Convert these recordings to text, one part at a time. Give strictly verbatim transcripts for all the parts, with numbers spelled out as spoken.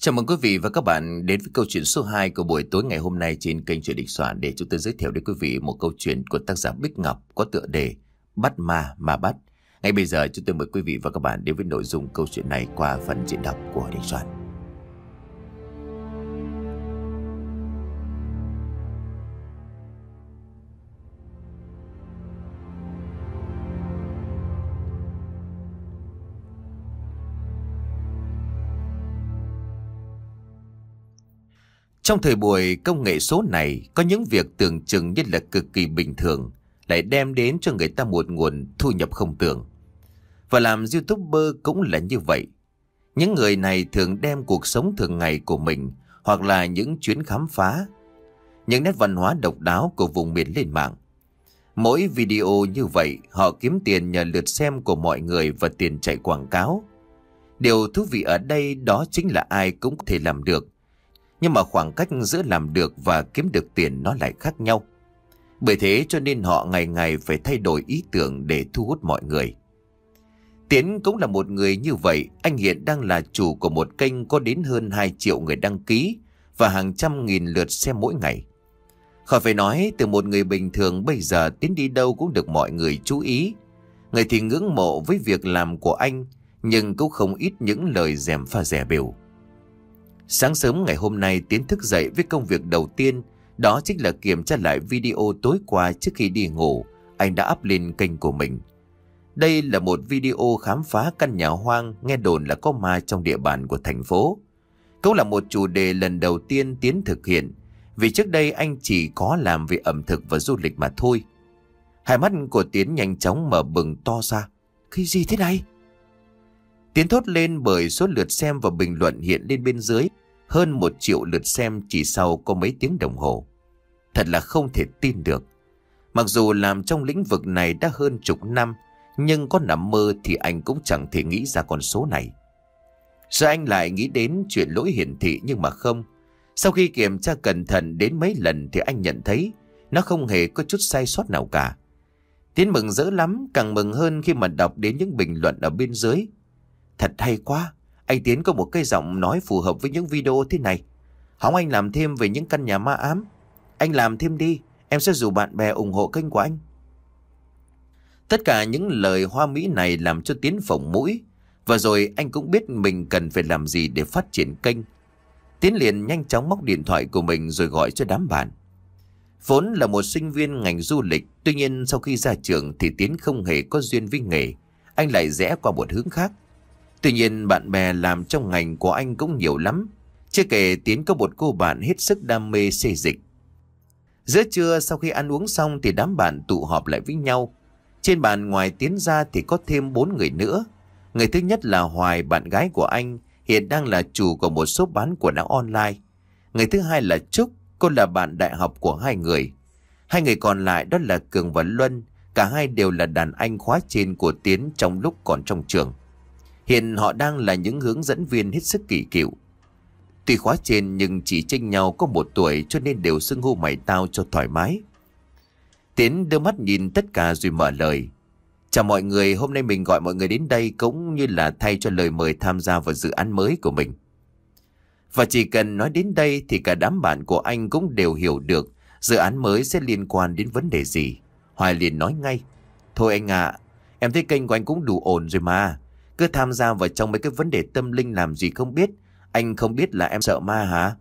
Chào mừng quý vị và các bạn đến với câu chuyện số hai của buổi tối ngày hôm nay trên kênh Chuyện Đình Soạn, để chúng tôi giới thiệu đến quý vị một câu chuyện của tác giả Bích Ngọc có tựa đề Bắt Ma Ma Bắt. Ngay bây giờ chúng tôi mời quý vị và các bạn đến với nội dung câu chuyện này qua phần diễn đọc của Đình Soạn. Trong thời buổi công nghệ số này, có những việc tưởng chừng như là cực kỳ bình thường lại đem đến cho người ta một nguồn thu nhập không tưởng. Và làm YouTuber cũng là như vậy. Những người này thường đem cuộc sống thường ngày của mình hoặc là những chuyến khám phá, những nét văn hóa độc đáo của vùng miền lên mạng. Mỗi video như vậy họ kiếm tiền nhờ lượt xem của mọi người và tiền chạy quảng cáo. Điều thú vị ở đây đó chính là ai cũng có thể làm được. Nhưng mà khoảng cách giữa làm được và kiếm được tiền nó lại khác nhau. Bởi thế cho nên họ ngày ngày phải thay đổi ý tưởng để thu hút mọi người. Tiến cũng là một người như vậy. Anh hiện đang là chủ của một kênh có đến hơn hai triệu người đăng ký và hàng trăm nghìn lượt xem mỗi ngày. Khỏi phải nói, từ một người bình thường bây giờ Tiến đi đâu cũng được mọi người chú ý. Người thì ngưỡng mộ với việc làm của anh, nhưng cũng không ít những lời gièm pha dè bỉu. Sáng sớm ngày hôm nay Tiến thức dậy với công việc đầu tiên, đó chính là kiểm tra lại video tối qua trước khi đi ngủ anh đã up lên kênh của mình. Đây là một video khám phá căn nhà hoang nghe đồn là có ma trong địa bàn của thành phố. Cũng là một chủ đề lần đầu tiên Tiến thực hiện, vì trước đây anh chỉ có làm về ẩm thực và du lịch mà thôi. Hai mắt của Tiến nhanh chóng mở bừng to ra. Cái gì thế này? Tiến thốt lên bởi số lượt xem và bình luận hiện lên bên dưới hơn một triệu lượt xem chỉ sau có mấy tiếng đồng hồ. Thật là không thể tin được. Mặc dù làm trong lĩnh vực này đã hơn chục năm, nhưng có nằm mơ thì anh cũng chẳng thể nghĩ ra con số này. Giờ anh lại nghĩ đến chuyện lỗi hiển thị, nhưng mà không. Sau khi kiểm tra cẩn thận đến mấy lần thì anh nhận thấy nó không hề có chút sai sót nào cả. Tiến mừng rỡ lắm, càng mừng hơn khi mà đọc đến những bình luận ở bên dưới. Thật hay quá, anh Tiến có một cái giọng nói phù hợp với những video thế này. Hỏng anh làm thêm về những căn nhà ma ám. Anh làm thêm đi, em sẽ rủ bạn bè ủng hộ kênh của anh. Tất cả những lời hoa mỹ này làm cho Tiến phồng mũi. Và rồi anh cũng biết mình cần phải làm gì để phát triển kênh. Tiến liền nhanh chóng móc điện thoại của mình rồi gọi cho đám bạn. Vốn là một sinh viên ngành du lịch, tuy nhiên sau khi ra trường thì Tiến không hề có duyên với nghề. Anh lại rẽ qua một hướng khác. Tuy nhiên bạn bè làm trong ngành của anh cũng nhiều lắm. Chưa kể Tiến có một cô bạn hết sức đam mê xây dịch. Giữa trưa sau khi ăn uống xong thì đám bạn tụ họp lại với nhau. Trên bàn ngoài Tiến ra thì có thêm bốn người nữa. Người thứ nhất là Hoài, bạn gái của anh, hiện đang là chủ của một shop bán quần áo online. Người thứ hai là Trúc, cô là bạn đại học của hai người. Hai người còn lại đó là Cường và Luân. Cả hai đều là đàn anh khóa trên của Tiến trong lúc còn trong trường. Hiện họ đang là những hướng dẫn viên hết sức kỳ cựu. Tuy khóa trên nhưng chỉ chênh nhau có một tuổi, cho nên đều xưng hô mày tao cho thoải mái. Tiến đưa mắt nhìn tất cả rồi mở lời. Chào mọi người, hôm nay mình gọi mọi người đến đây cũng như là thay cho lời mời tham gia vào dự án mới của mình. Và chỉ cần nói đến đây thì cả đám bạn của anh cũng đều hiểu được dự án mới sẽ liên quan đến vấn đề gì. Hoài liền nói ngay. Thôi anh ạ, à, em thấy kênh của anh cũng đủ ổn rồi mà. Cứ tham gia vào trong mấy cái vấn đề tâm linh làm gì không biết. Anh không biết là em sợ ma hả?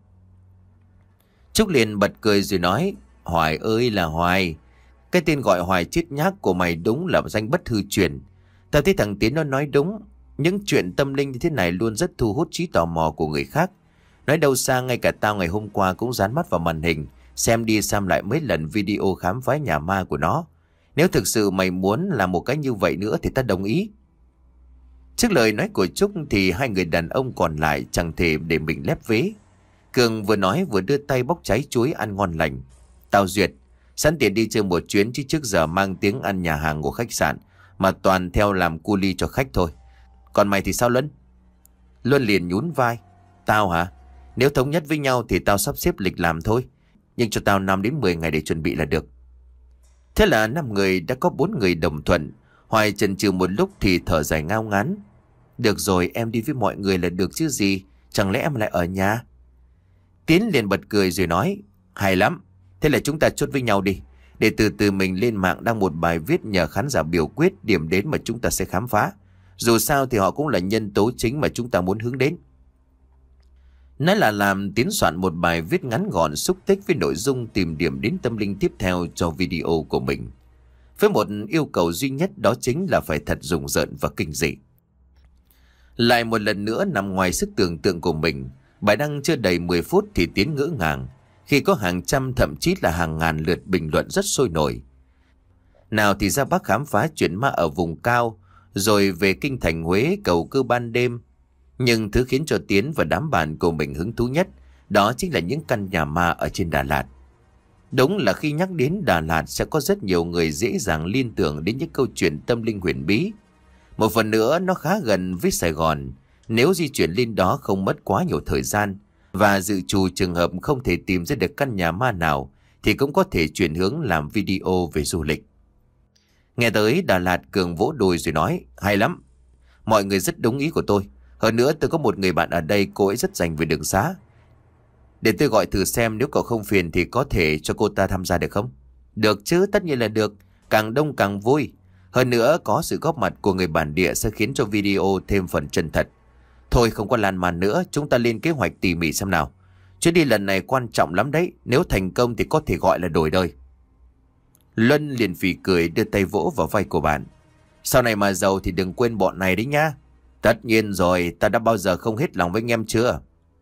Trúc liền bật cười rồi nói. Hoài ơi là Hoài, cái tên gọi Hoài chết nhác của mày đúng là danh bất hư truyền. Tao thấy thằng Tiến nó nói đúng. Những chuyện tâm linh như thế này luôn rất thu hút trí tò mò của người khác. Nói đâu xa ngay cả tao ngày hôm qua cũng dán mắt vào màn hình, xem đi xem lại mấy lần video khám phá nhà ma của nó. Nếu thực sự mày muốn làm một cái như vậy nữa thì ta đồng ý. Trước lời nói của Trúc thì hai người đàn ông còn lại chẳng thể để mình lép vế. Cường vừa nói vừa đưa tay bóc trái chuối ăn ngon lành. Tao duyệt, sẵn tiền đi chơi một chuyến chứ trước giờ mang tiếng ăn nhà hàng của khách sạn mà toàn theo làm cu li cho khách thôi. Còn mày thì sao Luân? Luân liền nhún vai. Tao hả? Nếu thống nhất với nhau thì tao sắp xếp lịch làm thôi. Nhưng cho tao năm đến mười ngày để chuẩn bị là được. Thế là năm người đã có bốn người đồng thuận. Hoài chần chừ một lúc thì thở dài ngao ngán. Được rồi, em đi với mọi người là được chứ gì. chẳng lẽ em lại ở nhà? Tiến liền bật cười rồi nói, hay lắm, thế là chúng ta chốt với nhau đi. Để từ từ mình lên mạng đăng một bài viết nhờ khán giả biểu quyết điểm đến mà chúng ta sẽ khám phá. Dù sao thì họ cũng là nhân tố chính mà chúng ta muốn hướng đến. Nói là làm, Tiến soạn một bài viết ngắn gọn xúc tích với nội dung tìm điểm đến tâm linh tiếp theo cho video của mình. Với một yêu cầu duy nhất, đó chính là phải thật rùng rợn và kinh dị. Lại một lần nữa nằm ngoài sức tưởng tượng của mình, bài đăng chưa đầy mười phút thì Tiến ngỡ ngàng khi có hàng trăm thậm chí là hàng ngàn lượt bình luận rất sôi nổi. Nào thì ra Bắc khám phá chuyện ma ở vùng cao, rồi về kinh thành Huế cầu cơ ban đêm. Nhưng thứ khiến cho Tiến và đám bạn của mình hứng thú nhất, đó chính là những căn nhà ma ở trên Đà Lạt. Đúng là khi nhắc đến Đà Lạt sẽ có rất nhiều người dễ dàng liên tưởng đến những câu chuyện tâm linh huyền bí. Một phần nữa, nó khá gần với Sài Gòn, nếu di chuyển lên đó không mất quá nhiều thời gian, và dự trù trường hợp không thể tìm ra được căn nhà ma nào thì cũng có thể chuyển hướng làm video về du lịch. Nghe tới Đà Lạt, Cường vỗ đùi rồi nói, hay lắm, mọi người rất đúng ý của tôi. Hơn nữa tôi có một người bạn ở đây, cô ấy rất dành về đường xá. Để tôi gọi thử xem, nếu cậu không phiền thì có thể cho cô ta tham gia được không? Được chứ, tất nhiên là được, càng đông càng vui. Hơn nữa có sự góp mặt của người bản địa sẽ khiến cho video thêm phần chân thật. Thôi không có lan man nữa, chúng ta lên kế hoạch tỉ mỉ xem nào. Chuyến đi lần này quan trọng lắm đấy, nếu thành công thì có thể gọi là đổi đời. Luân liền phì cười đưa tay vỗ vào vai của bạn. Sau này mà giàu thì đừng quên bọn này đấy nhá. Tất nhiên rồi, ta đã bao giờ không hết lòng với anh em chưa?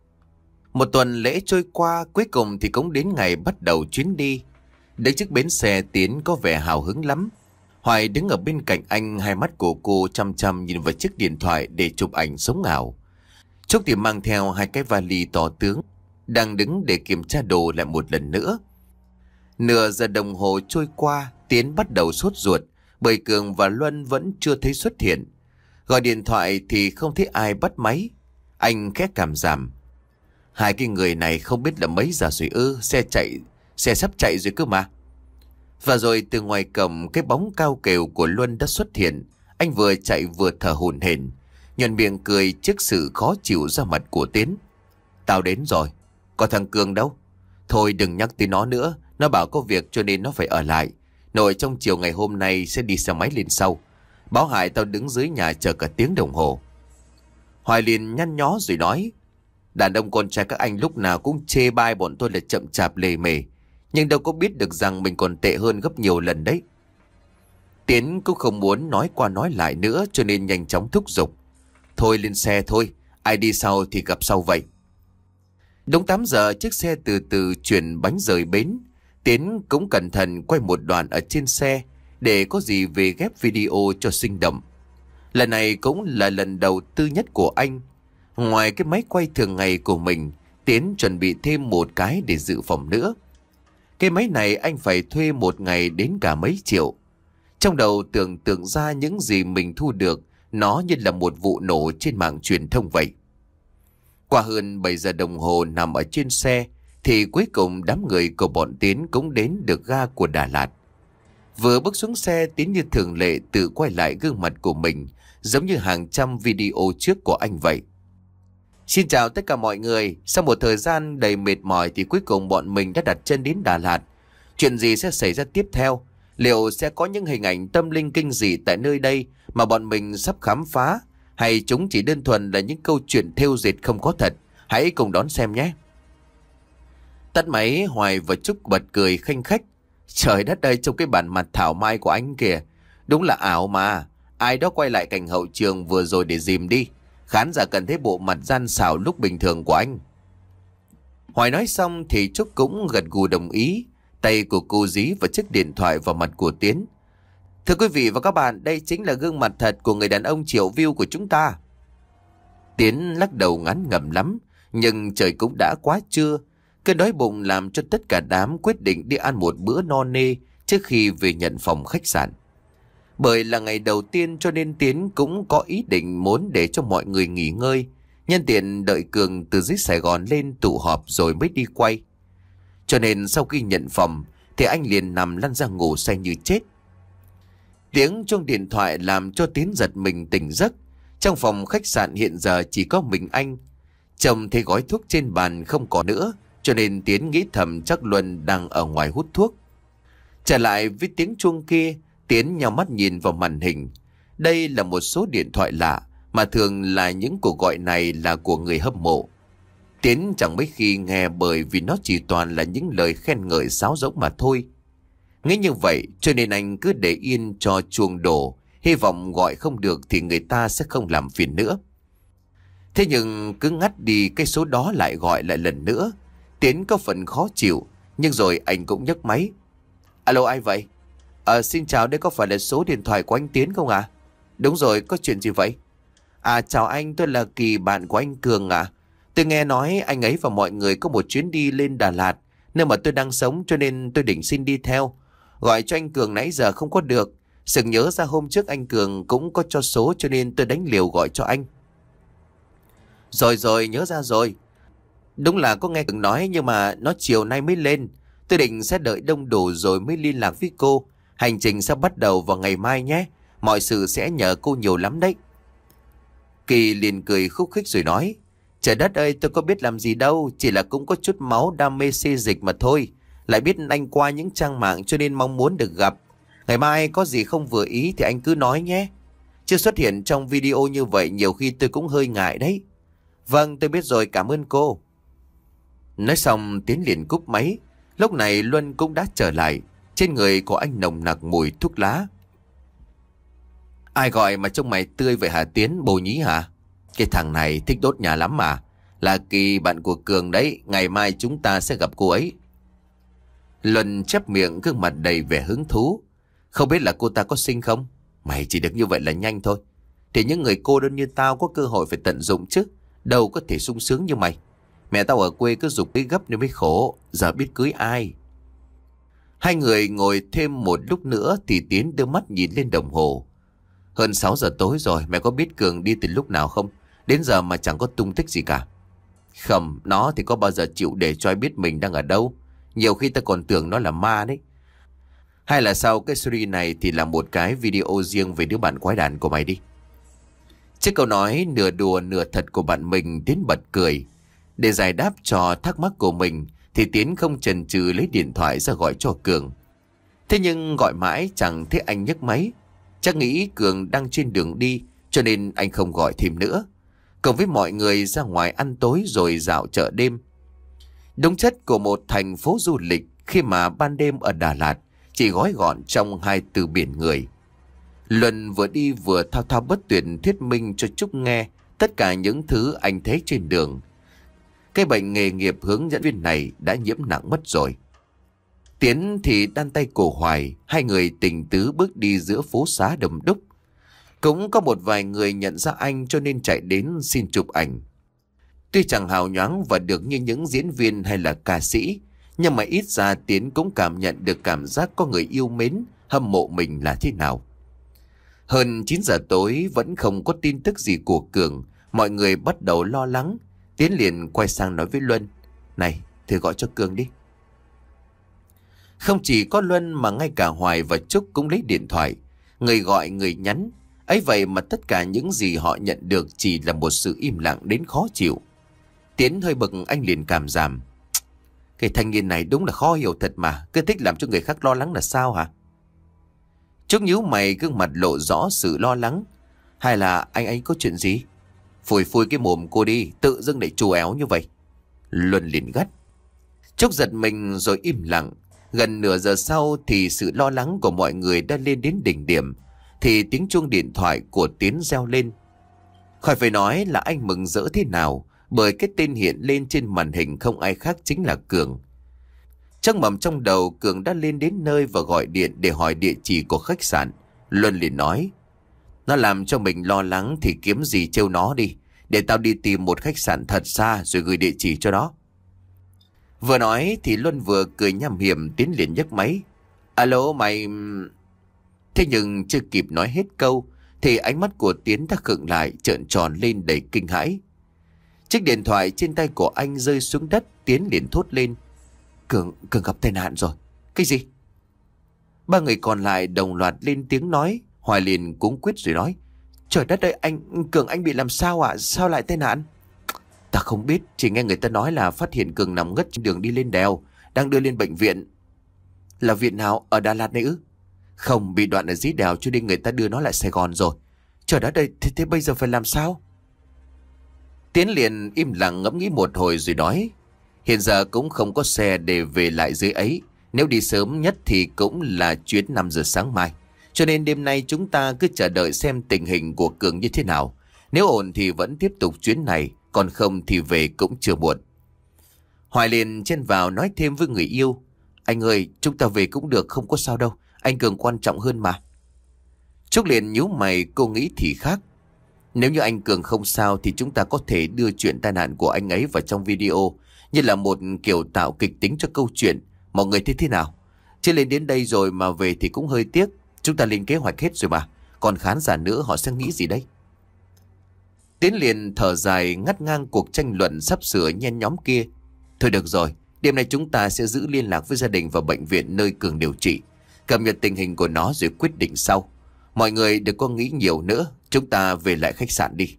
Một tuần lễ trôi qua, cuối cùng thì cũng đến ngày bắt đầu chuyến đi. Đứng trước bến xe, Tiến có vẻ hào hứng lắm. Hoài đứng ở bên cạnh anh, hai mắt của cô chăm chăm nhìn vào chiếc điện thoại để chụp ảnh sống ảo. Trúc thì mang theo hai cái vali to tướng, đang đứng để kiểm tra đồ lại một lần nữa. Nửa giờ đồng hồ trôi qua, Tiến bắt đầu sốt ruột bởi Cường và Luân vẫn chưa thấy xuất hiện. Gọi điện thoại thì không thấy ai bắt máy. Anh khẽ cảm giảm. Hai cái người này không biết là mấy giờ rồi ư? Xe chạy, xe sắp chạy rồi cơ mà. Và rồi từ ngoài cổng, cái bóng cao kèo của Luân đã xuất hiện. Anh vừa chạy vừa thở hổn hển, nhuận miệng cười trước sự khó chịu ra mặt của Tiến. Tao đến rồi. Còn thằng Cường đâu? Thôi đừng nhắc tới nó nữa. Nó bảo có việc cho nên nó phải ở lại. Nội trong chiều ngày hôm nay sẽ đi xe máy lên sau. Báo hại tao đứng dưới nhà chờ cả tiếng đồng hồ. Hoài liền nhăn nhó rồi nói, đàn ông con trai các anh lúc nào cũng chê bai bọn tôi là chậm chạp lề mề, nhưng đâu có biết được rằng mình còn tệ hơn gấp nhiều lần đấy. Tiến cũng không muốn nói qua nói lại nữa, cho nên nhanh chóng thúc giục. Thôi lên xe thôi, ai đi sau thì gặp sau vậy. Đúng tám giờ, chiếc xe từ từ chuyển bánh rời bến. Tiến cũng cẩn thận quay một đoạn ở trên xe để có gì về ghép video cho sinh động. Lần này cũng là lần đầu tư nhất của anh. Ngoài cái máy quay thường ngày của mình, Tiến chuẩn bị thêm một cái để dự phòng nữa. Cái máy này anh phải thuê một ngày đến cả mấy triệu. Trong đầu tưởng tượng ra những gì mình thu được, nó như là một vụ nổ trên mạng truyền thông vậy. Qua hơn bảy giờ đồng hồ nằm ở trên xe, thì cuối cùng đám người của bọn Tiến cũng đến được ga của Đà Lạt. Vừa bước xuống xe, Tiến như thường lệ tự quay lại gương mặt của mình, giống như hàng trăm video trước của anh vậy. Xin chào tất cả mọi người. Sau một thời gian đầy mệt mỏi thì cuối cùng bọn mình đã đặt chân đến Đà Lạt. Chuyện gì sẽ xảy ra tiếp theo? Liệu sẽ có những hình ảnh tâm linh kinh dị tại nơi đây mà bọn mình sắp khám phá? Hay chúng chỉ đơn thuần là những câu chuyện thêu dệt không có thật? Hãy cùng đón xem nhé. Tắt máy, Hoài và Trúc bật cười khanh khách. Trời đất ơi, trong cái bản mặt thảo mai của anh kìa. Đúng là ảo mà. Ai đó quay lại cảnh hậu trường vừa rồi để dìm đi. Khán giả cần thấy bộ mặt gian xảo lúc bình thường của anh. Hoài nói xong thì Trúc cũng gật gù đồng ý. Tay của cô dí vào chiếc điện thoại vào mặt của Tiến. Thưa quý vị và các bạn, đây chính là gương mặt thật của người đàn ông triệu view của chúng ta. Tiến lắc đầu ngán ngẩm lắm, nhưng trời cũng đã quá trưa. Cơn đói bụng làm cho tất cả đám quyết định đi ăn một bữa no nê trước khi về nhận phòng khách sạn. Bởi là ngày đầu tiên cho nên Tiến cũng có ý định muốn để cho mọi người nghỉ ngơi, nhân tiện đợi Cường từ dưới Sài Gòn lên tụ họp rồi mới đi quay. Cho nên sau khi nhận phòng thì anh liền nằm lăn ra ngủ say như chết. Tiếng chuông điện thoại làm cho Tiến giật mình tỉnh giấc. Trong phòng khách sạn hiện giờ chỉ có mình anh. Chồng thấy gói thuốc trên bàn không còn nữa, cho nên Tiến nghĩ thầm chắc Luân đang ở ngoài hút thuốc. Trở lại với tiếng chuông kia, Tiến nhào mắt nhìn vào màn hình. Đây là một số điện thoại lạ, mà thường là những cuộc gọi này là của người hâm mộ. Tiến chẳng mấy khi nghe, bởi vì nó chỉ toàn là những lời khen ngợi sáo rỗng mà thôi. Nghĩ như vậy cho nên anh cứ để yên cho chuông đổ, hy vọng gọi không được thì người ta sẽ không làm phiền nữa. Thế nhưng cứ ngắt đi cái số đó lại gọi lại lần nữa, Tiến có phần khó chịu, nhưng rồi anh cũng nhấc máy. Alo, ai vậy? À, xin chào, đây có phải là số điện thoại của anh Tiến không ạ? À? Đúng rồi, có chuyện gì vậy? À, chào anh, tôi là Kỳ, bạn của anh Cường ạ. À? Tôi nghe nói anh ấy và mọi người có một chuyến đi lên Đà Lạt, nơi mà tôi đang sống, cho nên tôi định xin đi theo. Gọi cho anh Cường nãy giờ không có được. Sực nhớ ra hôm trước anh Cường cũng có cho số, cho nên tôi đánh liều gọi cho anh. Rồi rồi, nhớ ra rồi. Đúng là có nghe Cường nói, nhưng mà nó chiều nay mới lên. Tôi định sẽ đợi đông đủ rồi mới liên lạc với cô. Hành trình sẽ bắt đầu vào ngày mai nhé. Mọi sự sẽ nhờ cô nhiều lắm đấy. Kỳ liền cười khúc khích rồi nói. Trời đất ơi, tôi có biết làm gì đâu. Chỉ là cũng có chút máu đam mê xê dịch mà thôi. Lại biết anh qua những trang mạng cho nên mong muốn được gặp. Ngày mai có gì không vừa ý thì anh cứ nói nhé. Chưa xuất hiện trong video như vậy nhiều khi tôi cũng hơi ngại đấy. Vâng, tôi biết rồi, cảm ơn cô. Nói xong Tiến liền cúp máy. Lúc này Luân cũng đã trở lại. Trên người của anh nồng nặc mùi thuốc lá. Ai gọi mà trông mày tươi vậy hả Tiến, bồ nhí hả? Cái thằng này thích đốt nhà lắm mà. Là Kỳ, bạn của Cường đấy. Ngày mai chúng ta sẽ gặp cô ấy. Luân chép miệng, gương mặt đầy vẻ hứng thú. Không biết là cô ta có xinh không? Mày chỉ được như vậy là nhanh thôi. Thì những người cô đơn như tao có cơ hội phải tận dụng chứ. Đâu có thể sung sướng như mày. Mẹ tao ở quê cứ giục cái gấp nên mới khổ. Giờ biết cưới ai. Hai người ngồi thêm một lúc nữa thì Tiến đưa mắt nhìn lên đồng hồ. Hơn sáu giờ tối rồi, mẹ có biết Cường đi từ lúc nào không? Đến giờ mà chẳng có tung tích gì cả. Không, nó thì có bao giờ chịu để cho ai biết mình đang ở đâu. Nhiều khi ta còn tưởng nó là ma đấy. Hay là sau cái series này thì làm một cái video riêng về đứa bạn quái đản của mày đi. Trước câu nói nửa đùa nửa thật của bạn mình, Tiến bật cười. Để giải đáp cho thắc mắc của mình thì Tiến không chần chừ lấy điện thoại ra gọi cho Cường. Thế nhưng gọi mãi chẳng thấy anh nhấc máy. Chắc nghĩ Cường đang trên đường đi cho nên anh không gọi thêm nữa. Cùng với mọi người ra ngoài ăn tối rồi dạo chợ đêm. Đúng chất của một thành phố du lịch khi mà ban đêm ở Đà Lạt chỉ gói gọn trong hai từ biển người. Luân vừa đi vừa thao thao bất tuyệt thuyết minh cho Trúc nghe tất cả những thứ anh thấy trên đường. Cái bệnh nghề nghiệp hướng dẫn viên này đã nhiễm nặng mất rồi. Tiến thì đan tay cổ Hoài, hai người tình tứ bước đi giữa phố xá đông đúc. Cũng có một vài người nhận ra anh cho nên chạy đến xin chụp ảnh. Tuy chẳng hào nhoáng và được như những diễn viên hay là ca sĩ, nhưng mà ít ra Tiến cũng cảm nhận được cảm giác có người yêu mến, hâm mộ mình là thế nào. Hơn chín giờ tối vẫn không có tin tức gì của Cường, mọi người bắt đầu lo lắng. Tiến liền quay sang nói với Luân. Này, thử gọi cho Cường đi. Không chỉ có Luân mà ngay cả Hoài và Trúc cũng lấy điện thoại. Người gọi người nhắn. Ấy vậy mà tất cả những gì họ nhận được chỉ là một sự im lặng đến khó chịu. Tiến hơi bực, anh liền cảm giảm. Cái thanh niên này đúng là khó hiểu thật mà. Cứ thích làm cho người khác lo lắng là sao hả? Trúc nhíu mày, gương mặt lộ rõ sự lo lắng. Hay là anh ấy có chuyện gì? Phủi phui cái mồm cô đi, tự dưng để chù éo như vậy. Luân liền gắt. Trúc giật mình rồi im lặng. Gần nửa giờ sau thì sự lo lắng của mọi người đã lên đến đỉnh điểm. Thì tiếng chuông điện thoại của Tiến reo lên. Khỏi phải nói là anh mừng rỡ thế nào, bởi cái tên hiện lên trên màn hình không ai khác chính là Cường. Chắc mầm trong đầu Cường đã lên đến nơi và gọi điện để hỏi địa chỉ của khách sạn. Luân liền nói. Nó làm cho mình lo lắng thì kiếm gì trêu nó đi. Để tao đi tìm một khách sạn thật xa rồi gửi địa chỉ cho nó. Vừa nói thì Luân vừa cười nham hiểm. Tiến liền nhấc máy. Alo mày... Thế nhưng chưa kịp nói hết câu thì ánh mắt của Tiến đã khựng lại, trợn tròn lên đầy kinh hãi. Chiếc điện thoại trên tay của anh rơi xuống đất. Tiến liền thốt lên. Cường, Cường gặp tai nạn rồi. Cái gì? Ba người còn lại đồng loạt lên tiếng nói. Hoài liền cuống quýt rồi nói. Trời đất ơi, anh Cường anh bị làm sao ạ? À? Sao lại tai nạn? Ta không biết, chỉ nghe người ta nói là phát hiện Cường nằm ngất trên đường đi lên đèo, đang đưa lên bệnh viện. Là viện nào, ở Đà Lạt này ư? Không, bị đoạn ở dưới đèo cho nên người ta đưa nó lại Sài Gòn rồi. Trời đất ơi, thế, thế bây giờ phải làm sao? Tiến liền im lặng ngẫm nghĩ một hồi rồi nói. Hiện giờ cũng không có xe để về lại dưới ấy. Nếu đi sớm nhất thì cũng là chuyến năm giờ sáng mai. Cho nên đêm nay chúng ta cứ chờ đợi xem tình hình của Cường như thế nào. Nếu ổn thì vẫn tiếp tục chuyến này, còn không thì về cũng chưa muộn. Hoài liền chen vào nói thêm với người yêu. Anh ơi, chúng ta về cũng được, không có sao đâu. Anh Cường quan trọng hơn mà. Trúc liền nhíu mày, cô nghĩ thì khác. Nếu như anh Cường không sao thì chúng ta có thể đưa chuyện tai nạn của anh ấy vào trong video, như là một kiểu tạo kịch tính cho câu chuyện. Mọi người thấy thế nào? Chứ lên đến đây rồi mà về thì cũng hơi tiếc. Chúng ta lên kế hoạch hết rồi mà. Còn khán giả nữa họ sẽ nghĩ gì đấy? Tiến liền thở dài ngắt ngang cuộc tranh luận sắp sửa nhen nhóm kia. Thôi được rồi, đêm nay chúng ta sẽ giữ liên lạc với gia đình và bệnh viện nơi Cường điều trị, cập nhật tình hình của nó rồi quyết định sau. Mọi người đừng có nghĩ nhiều nữa, chúng ta về lại khách sạn đi.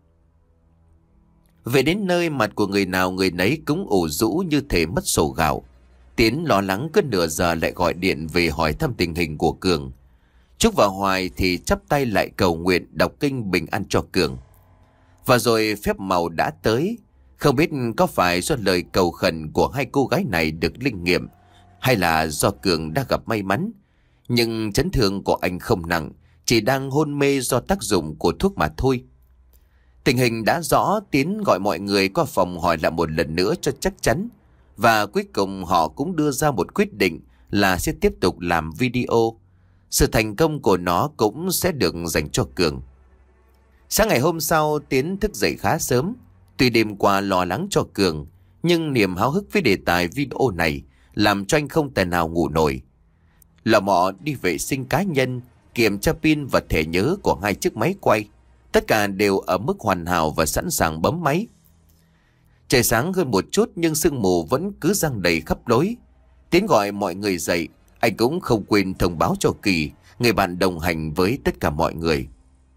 Về đến nơi, mặt của người nào người nấy cũng ủ rũ như thể mất sổ gạo. Tiến lo lắng cứ nửa giờ lại gọi điện về hỏi thăm tình hình của Cường. Trúc và Hoài thì chắp tay lại cầu nguyện đọc kinh bình an cho Cường. Và rồi phép màu đã tới. Không biết có phải do lời cầu khẩn của hai cô gái này được linh nghiệm, hay là do Cường đã gặp may mắn. Nhưng chấn thương của anh không nặng, chỉ đang hôn mê do tác dụng của thuốc mà thôi. Tình hình đã rõ, Tiến gọi mọi người qua phòng hỏi lại một lần nữa cho chắc chắn. Và cuối cùng họ cũng đưa ra một quyết định là sẽ tiếp tục làm video. Sự thành công của nó cũng sẽ được dành cho Cường. Sáng ngày hôm sau, Tiến thức dậy khá sớm. Tuy đêm qua lo lắng cho Cường, nhưng niềm háo hức với đề tài video này làm cho anh không thể nào ngủ nổi. Lò mò đi vệ sinh cá nhân, kiểm tra pin và thẻ nhớ của hai chiếc máy quay. Tất cả đều ở mức hoàn hảo và sẵn sàng bấm máy. Trời sáng hơn một chút nhưng sương mù vẫn cứ giăng đầy khắp lối. Tiến gọi mọi người dậy, anh cũng không quên thông báo cho Kỳ, người bạn đồng hành với tất cả mọi người.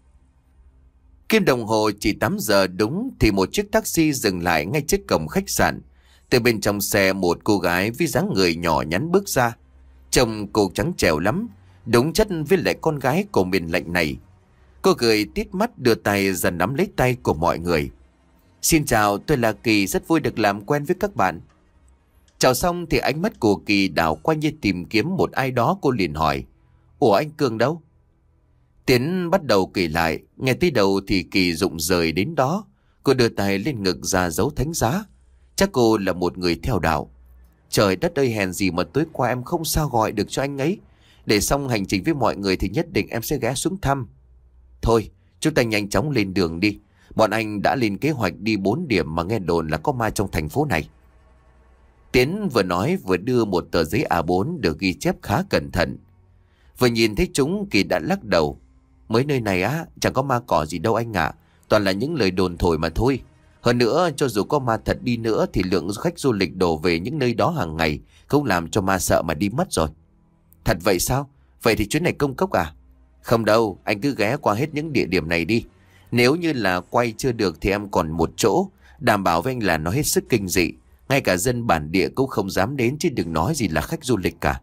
Kim đồng hồ chỉ tám giờ đúng thì một chiếc taxi dừng lại ngay trước cổng khách sạn. Từ bên trong xe một cô gái với dáng người nhỏ nhắn bước ra. Trông cô trắng trẻo lắm, đúng chất với lại con gái của miền lạnh này. Cô cười tít mắt đưa tay dần nắm lấy tay của mọi người. Xin chào, tôi là Kỳ, rất vui được làm quen với các bạn. Chào xong thì ánh mắt của Kỳ đảo qua như tìm kiếm một ai đó. Cô liền hỏi, ủa anh Cường đâu? Tiến bắt đầu kể lại, nghe tới đầu thì Kỳ rụng rời đến đó. Cô đưa tay lên ngực ra dấu thánh giá. Chắc cô là một người theo đạo. Trời đất ơi, hèn gì mà tối qua em không sao gọi được cho anh ấy. Để xong hành trình với mọi người thì nhất định em sẽ ghé xuống thăm. Thôi, chúng ta nhanh chóng lên đường đi. Bọn anh đã lên kế hoạch đi bốn điểm mà nghe đồn là có ma trong thành phố này. Tiến vừa nói vừa đưa một tờ giấy A bốn được ghi chép khá cẩn thận. Vừa nhìn thấy chúng, Kỳ đã lắc đầu. Mới nơi này á, chẳng có ma cỏ gì đâu anh ạ. Toàn là những lời đồn thổi mà thôi. Hơn nữa, cho dù có ma thật đi nữa thì lượng khách du lịch đổ về những nơi đó hàng ngày cũng làm cho ma sợ mà đi mất rồi. Thật vậy sao? Vậy thì chuyến này công cốc à? Không đâu, anh cứ ghé qua hết những địa điểm này đi. Nếu như là quay chưa được thì em còn một chỗ. Đảm bảo với anh là nó hết sức kinh dị. Ngay cả dân bản địa cũng không dám đến, chứ đừng nói gì là khách du lịch cả.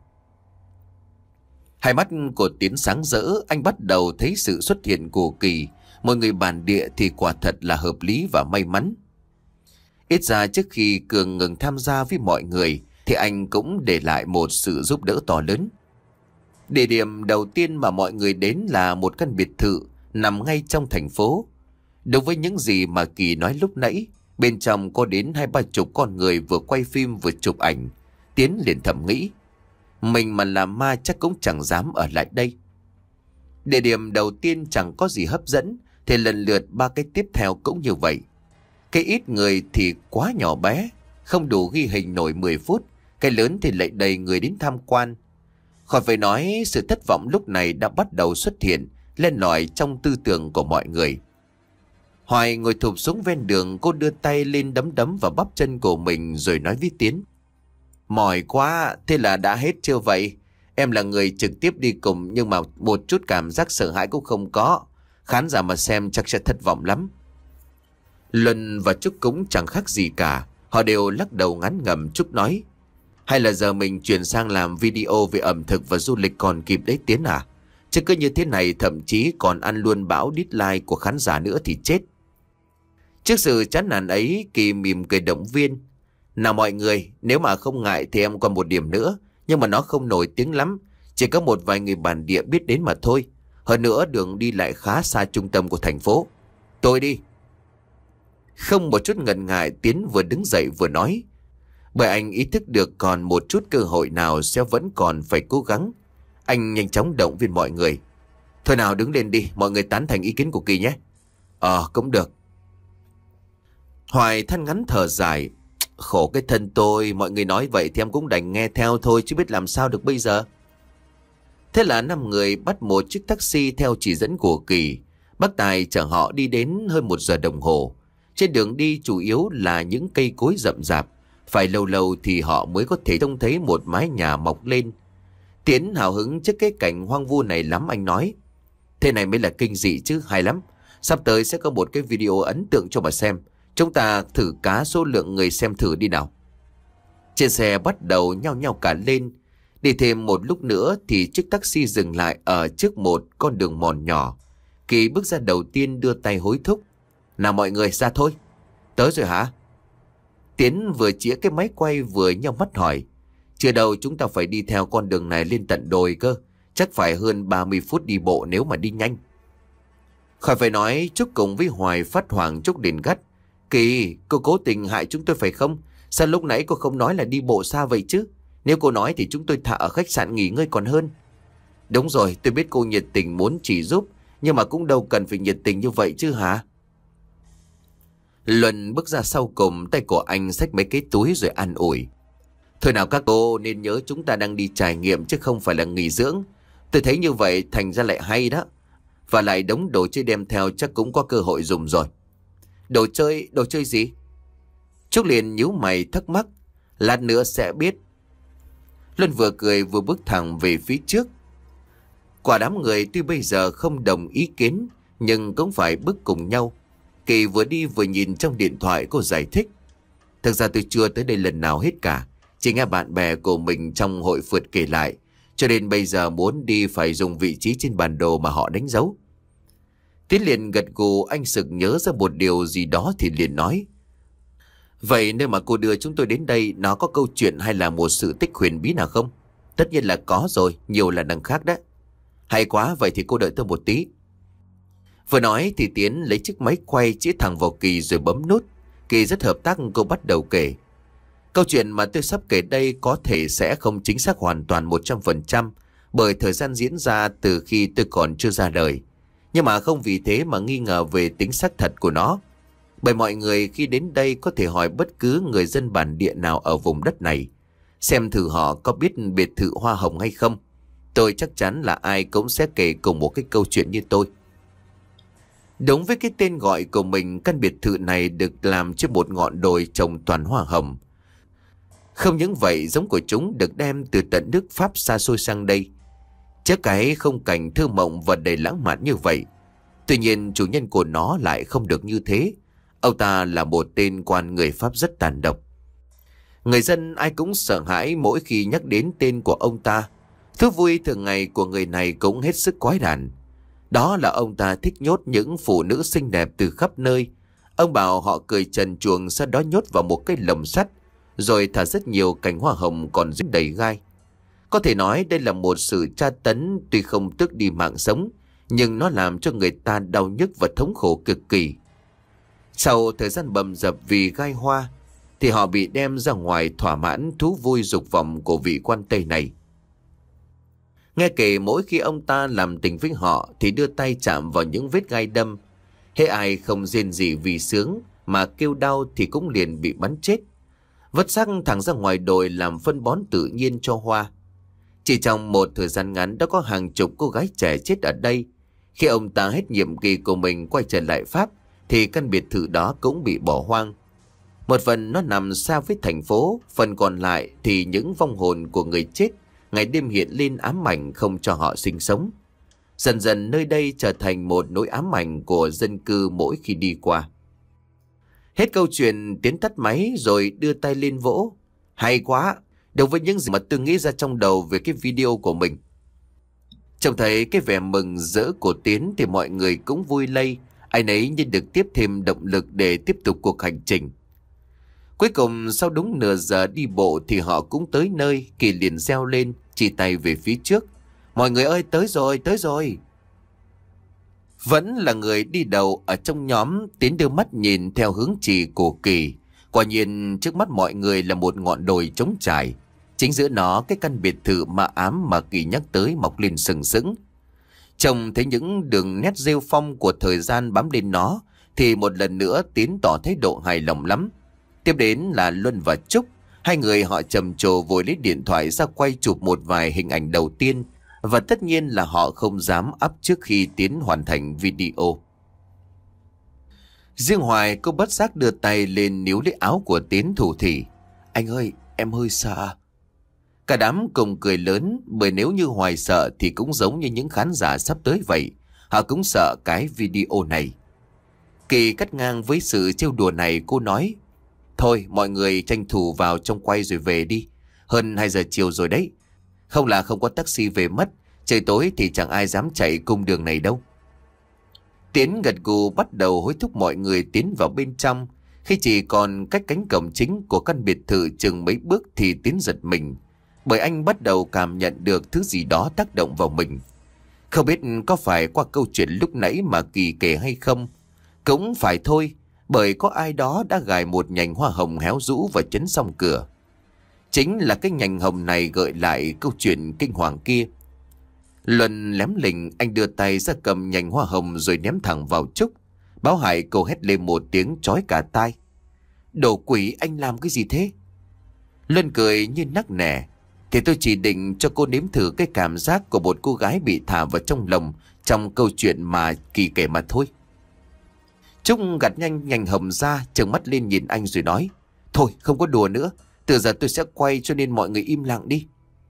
Hai mắt của Tiến sáng rỡ, anh bắt đầu thấy sự xuất hiện của Kỳ, một người bản địa thì quả thật là hợp lý và may mắn. Ít ra trước khi Cường ngừng tham gia với mọi người thì anh cũng để lại một sự giúp đỡ to lớn. Địa điểm đầu tiên mà mọi người đến là một căn biệt thự nằm ngay trong thành phố. Đối với những gì mà Kỳ nói lúc nãy, bên trong có đến hai ba chục con người vừa quay phim vừa chụp ảnh. Tiến liền thầm nghĩ, mình mà là ma chắc cũng chẳng dám ở lại đây. Địa điểm đầu tiên chẳng có gì hấp dẫn thì lần lượt ba cái tiếp theo cũng như vậy. Cái ít người thì quá nhỏ bé, không đủ ghi hình nổi mười phút. Cái lớn thì lại đầy người đến tham quan. Khỏi phải nói, sự thất vọng lúc này đã bắt đầu xuất hiện, len lỏi trong tư tưởng của mọi người. Hoài ngồi thụp xuống ven đường, cô đưa tay lên đấm đấm vào bắp chân của mình rồi nói với Tiến. Mỏi quá, thế là đã hết chưa vậy? Em là người trực tiếp đi cùng nhưng mà một chút cảm giác sợ hãi cũng không có. Khán giả mà xem chắc sẽ thất vọng lắm. Luân và Trúc cũng chẳng khác gì cả. Họ đều lắc đầu ngán ngẩm. Trúc nói: hay là giờ mình chuyển sang làm video về ẩm thực và du lịch còn kịp đấy Tiến à? Chứ cứ như thế này thậm chí còn ăn luôn bão dislike của khán giả nữa thì chết. Trước sự chán nản ấy, Kỳ mỉm cười động viên: nào mọi người, nếu mà không ngại thì em còn một điểm nữa, nhưng mà nó không nổi tiếng lắm, chỉ có một vài người bản địa biết đến mà thôi. Hơn nữa đường đi lại khá xa trung tâm của thành phố. Tôi đi. Không một chút ngần ngại, Tiến vừa đứng dậy vừa nói, bởi anh ý thức được còn một chút cơ hội nào sẽ vẫn còn phải cố gắng. Anh nhanh chóng động viên mọi người: thôi nào đứng lên đi, mọi người tán thành ý kiến của Kỳ nhé. Ờ cũng được. Hoài than ngắn thở dài: khổ cái thân tôi, mọi người nói vậy thì em cũng đành nghe theo thôi, chứ biết làm sao được bây giờ. Thế là năm người bắt một chiếc taxi theo chỉ dẫn của Kỳ. Bác Tài chở họ đi đến hơn một giờ đồng hồ. Trên đường đi chủ yếu là những cây cối rậm rạp, phải lâu lâu thì họ mới có thể trông thấy một mái nhà mọc lên. Tiến hào hứng trước cái cảnh hoang vu này lắm, anh nói: thế này mới là kinh dị chứ, hay lắm. Sắp tới sẽ có một cái video ấn tượng cho bà xem. Chúng ta thử cá số lượng người xem thử đi nào. Trên xe bắt đầu nhao nhao cả lên. Đi thêm một lúc nữa thì chiếc taxi dừng lại ở trước một con đường mòn nhỏ. Kỳ bước ra đầu tiên đưa tay hối thúc: nào mọi người ra thôi. Tới rồi hả? Tiến vừa chĩa cái máy quay vừa nheo mắt hỏi: chưa đâu, chúng ta phải đi theo con đường này lên tận đồi cơ. Chắc phải hơn ba mươi phút đi bộ nếu mà đi nhanh. Khỏi phải nói, Trúc cùng với Hoài phát hoảng. Trúc liền gắt: Kỳ, cô cố tình hại chúng tôi phải không? Sao lúc nãy cô không nói là đi bộ xa vậy chứ? Nếu cô nói thì chúng tôi thả ở khách sạn nghỉ ngơi còn hơn. Đúng rồi, tôi biết cô nhiệt tình muốn chỉ giúp, nhưng mà cũng đâu cần phải nhiệt tình như vậy chứ hả? Luân bước ra sau cùng, tay của anh xách mấy cái túi rồi an ủi: thôi nào các cô nên nhớ chúng ta đang đi trải nghiệm chứ không phải là nghỉ dưỡng. Tôi thấy như vậy thành ra lại hay đó. Và lại đống đồ chơi đem theo chắc cũng có cơ hội dùng rồi. Đồ chơi? Đồ chơi gì? Trúc liền nhíu mày thắc mắc: lát nữa sẽ biết. Luân vừa cười vừa bước thẳng về phía trước. Quả đám người tuy bây giờ không đồng ý kiến, nhưng cũng phải bước cùng nhau. Kỳ vừa đi vừa nhìn trong điện thoại, cô giải thích: thực ra tôi chưa tới đây lần nào hết cả, chỉ nghe bạn bè của mình trong hội phượt kể lại, cho nên bây giờ muốn đi phải dùng vị trí trên bản đồ mà họ đánh dấu. Tiến liền gật gù, anh sực nhớ ra một điều gì đó thì liền nói: vậy nếu mà cô đưa chúng tôi đến đây, nó có câu chuyện hay là một sự tích huyền bí nào không? Tất nhiên là có rồi, nhiều là đằng khác đấy. Hay quá, vậy thì cô đợi tôi một tí. Vừa nói thì Tiến lấy chiếc máy quay chĩa thẳng vào Kỳ rồi bấm nút. Kỳ rất hợp tác, cô bắt đầu kể: câu chuyện mà tôi sắp kể đây có thể sẽ không chính xác hoàn toàn một trăm phần trăm, bởi thời gian diễn ra từ khi tôi còn chưa ra đời. Nhưng mà không vì thế mà nghi ngờ về tính xác thật của nó. Bởi mọi người khi đến đây có thể hỏi bất cứ người dân bản địa nào ở vùng đất này, xem thử họ có biết biệt thự Hoa Hồng hay không. Tôi chắc chắn là ai cũng sẽ kể cùng một cái câu chuyện như tôi. Đúng với cái tên gọi của mình, căn biệt thự này được làm trên một ngọn đồi trồng toàn hoa hồng. Không những vậy, giống của chúng được đem từ tận nước Pháp xa xôi sang đây. Chứ cái không cảnh thơ mộng và đầy lãng mạn như vậy. Tuy nhiên chủ nhân của nó lại không được như thế. Ông ta là một tên quan người Pháp rất tàn độc. Người dân ai cũng sợ hãi mỗi khi nhắc đến tên của ông ta. Thú vui thường ngày của người này cũng hết sức quái đản. Đó là ông ta thích nhốt những phụ nữ xinh đẹp từ khắp nơi. Ông bảo họ cười trần truồng, sau đó nhốt vào một cái lồng sắt, rồi thả rất nhiều cành hoa hồng còn dính đầy gai. Có thể nói đây là một sự tra tấn, tuy không tước đi mạng sống, nhưng nó làm cho người ta đau nhức và thống khổ cực kỳ. Sau thời gian bầm dập vì gai hoa, thì họ bị đem ra ngoài thỏa mãn thú vui dục vọng của vị quan Tây này. Nghe kể mỗi khi ông ta làm tình với họ thì đưa tay chạm vào những vết gai đâm. Hễ ai không rên rỉ vì sướng mà kêu đau thì cũng liền bị bắn chết. Vứt xác thẳng ra ngoài đồi làm phân bón tự nhiên cho hoa. Chỉ trong một thời gian ngắn đã có hàng chục cô gái trẻ chết ở đây. Khi ông ta hết nhiệm kỳ của mình quay trở lại Pháp thì căn biệt thự đó cũng bị bỏ hoang. Một phần nó nằm xa với thành phố, phần còn lại thì những vong hồn của người chết ngày đêm hiện lên ám ảnh không cho họ sinh sống. Dần dần nơi đây trở thành một nỗi ám ảnh của dân cư mỗi khi đi qua. Hết câu chuyện, Tiến tắt máy rồi đưa tay lên vỗ. Hay quá, đúng với những gì mà tôi nghĩ ra trong đầu về cái video của mình. Trông thấy cái vẻ mừng rỡ của Tiến thì mọi người cũng vui lây. Ai nấy như được tiếp thêm động lực để tiếp tục cuộc hành trình. Cuối cùng sau đúng nửa giờ đi bộ thì họ cũng tới nơi. Kỳ liền reo lên, chỉ tay về phía trước. Mọi người ơi, tới rồi, tới rồi. Vẫn là người đi đầu ở trong nhóm. Tiến đưa mắt nhìn theo hướng chỉ của Kỳ. Quả nhiên trước mắt mọi người là một ngọn đồi trống trải. Chính giữa nó cái căn biệt thự ma ám mà Kỳ nhắc tới mọc lên sừng sững. Trông thấy những đường nét rêu phong của thời gian bám lên nó thì một lần nữa Tiến tỏ thái độ hài lòng lắm. Tiếp đến là Luân và Trúc. Hai người họ trầm trồ vội lấy điện thoại ra quay chụp một vài hình ảnh đầu tiên. Và tất nhiên là họ không dám up trước khi Tiến hoàn thành video. Riêng Hoài cô bất giác đưa tay lên níu lấy áo của Tiến thủ thỉ. Anh ơi, em hơi sợ. Cả đám cùng cười lớn, bởi nếu như Hoài sợ thì cũng giống như những khán giả sắp tới vậy. Họ cũng sợ cái video này. Kỳ cắt ngang với sự trêu đùa này, cô nói. Thôi mọi người tranh thủ vào trong quay rồi về đi. Hơn hai giờ chiều rồi đấy. Không là không có taxi về mất. Trời tối thì chẳng ai dám chạy cung đường này đâu. Tiến gật gù bắt đầu hối thúc mọi người tiến vào bên trong. Khi chỉ còn cách cánh cổng chính của căn biệt thự chừng mấy bước thì Tiến giật mình. Bởi anh bắt đầu cảm nhận được thứ gì đó tác động vào mình. Không biết có phải qua câu chuyện lúc nãy mà Kỳ kể hay không. Cũng phải thôi, bởi có ai đó đã gài một nhành hoa hồng héo rũ vào chấn song cửa. Chính là cái nhành hồng này gợi lại câu chuyện kinh hoàng kia. Luân lém lỉnh, anh đưa tay ra cầm nhành hoa hồng rồi ném thẳng vào Trúc. Báo hại cô hét lên một tiếng chói cả tai. Đồ quỷ, anh làm cái gì thế? Luân cười như nắc nẻ. Thì tôi chỉ định cho cô nếm thử cái cảm giác của một cô gái bị thả vào trong lồng trong câu chuyện mà Kỳ kể mà thôi. Trúc gạt nhanh nhành hồng ra, trợn mắt lên nhìn anh rồi nói. Thôi không có đùa nữa, từ giờ tôi sẽ quay cho nên mọi người im lặng đi.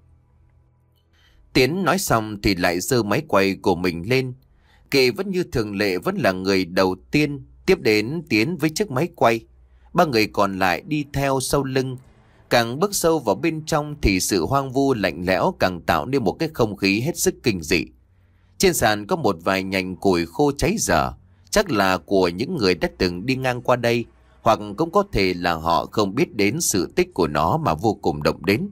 Tiến nói xong thì lại giơ máy quay của mình lên. Kỳ vẫn như thường lệ vẫn là người đầu tiên. Tiếp đến Tiến với chiếc máy quay. Ba người còn lại đi theo sau lưng. Càng bước sâu vào bên trong thì sự hoang vu lạnh lẽo càng tạo nên một cái không khí hết sức kinh dị. Trên sàn có một vài nhành củi khô cháy dở. Chắc là của những người đã từng đi ngang qua đây. Hoặc cũng có thể là họ không biết đến sự tích của nó mà vô cùng động đến.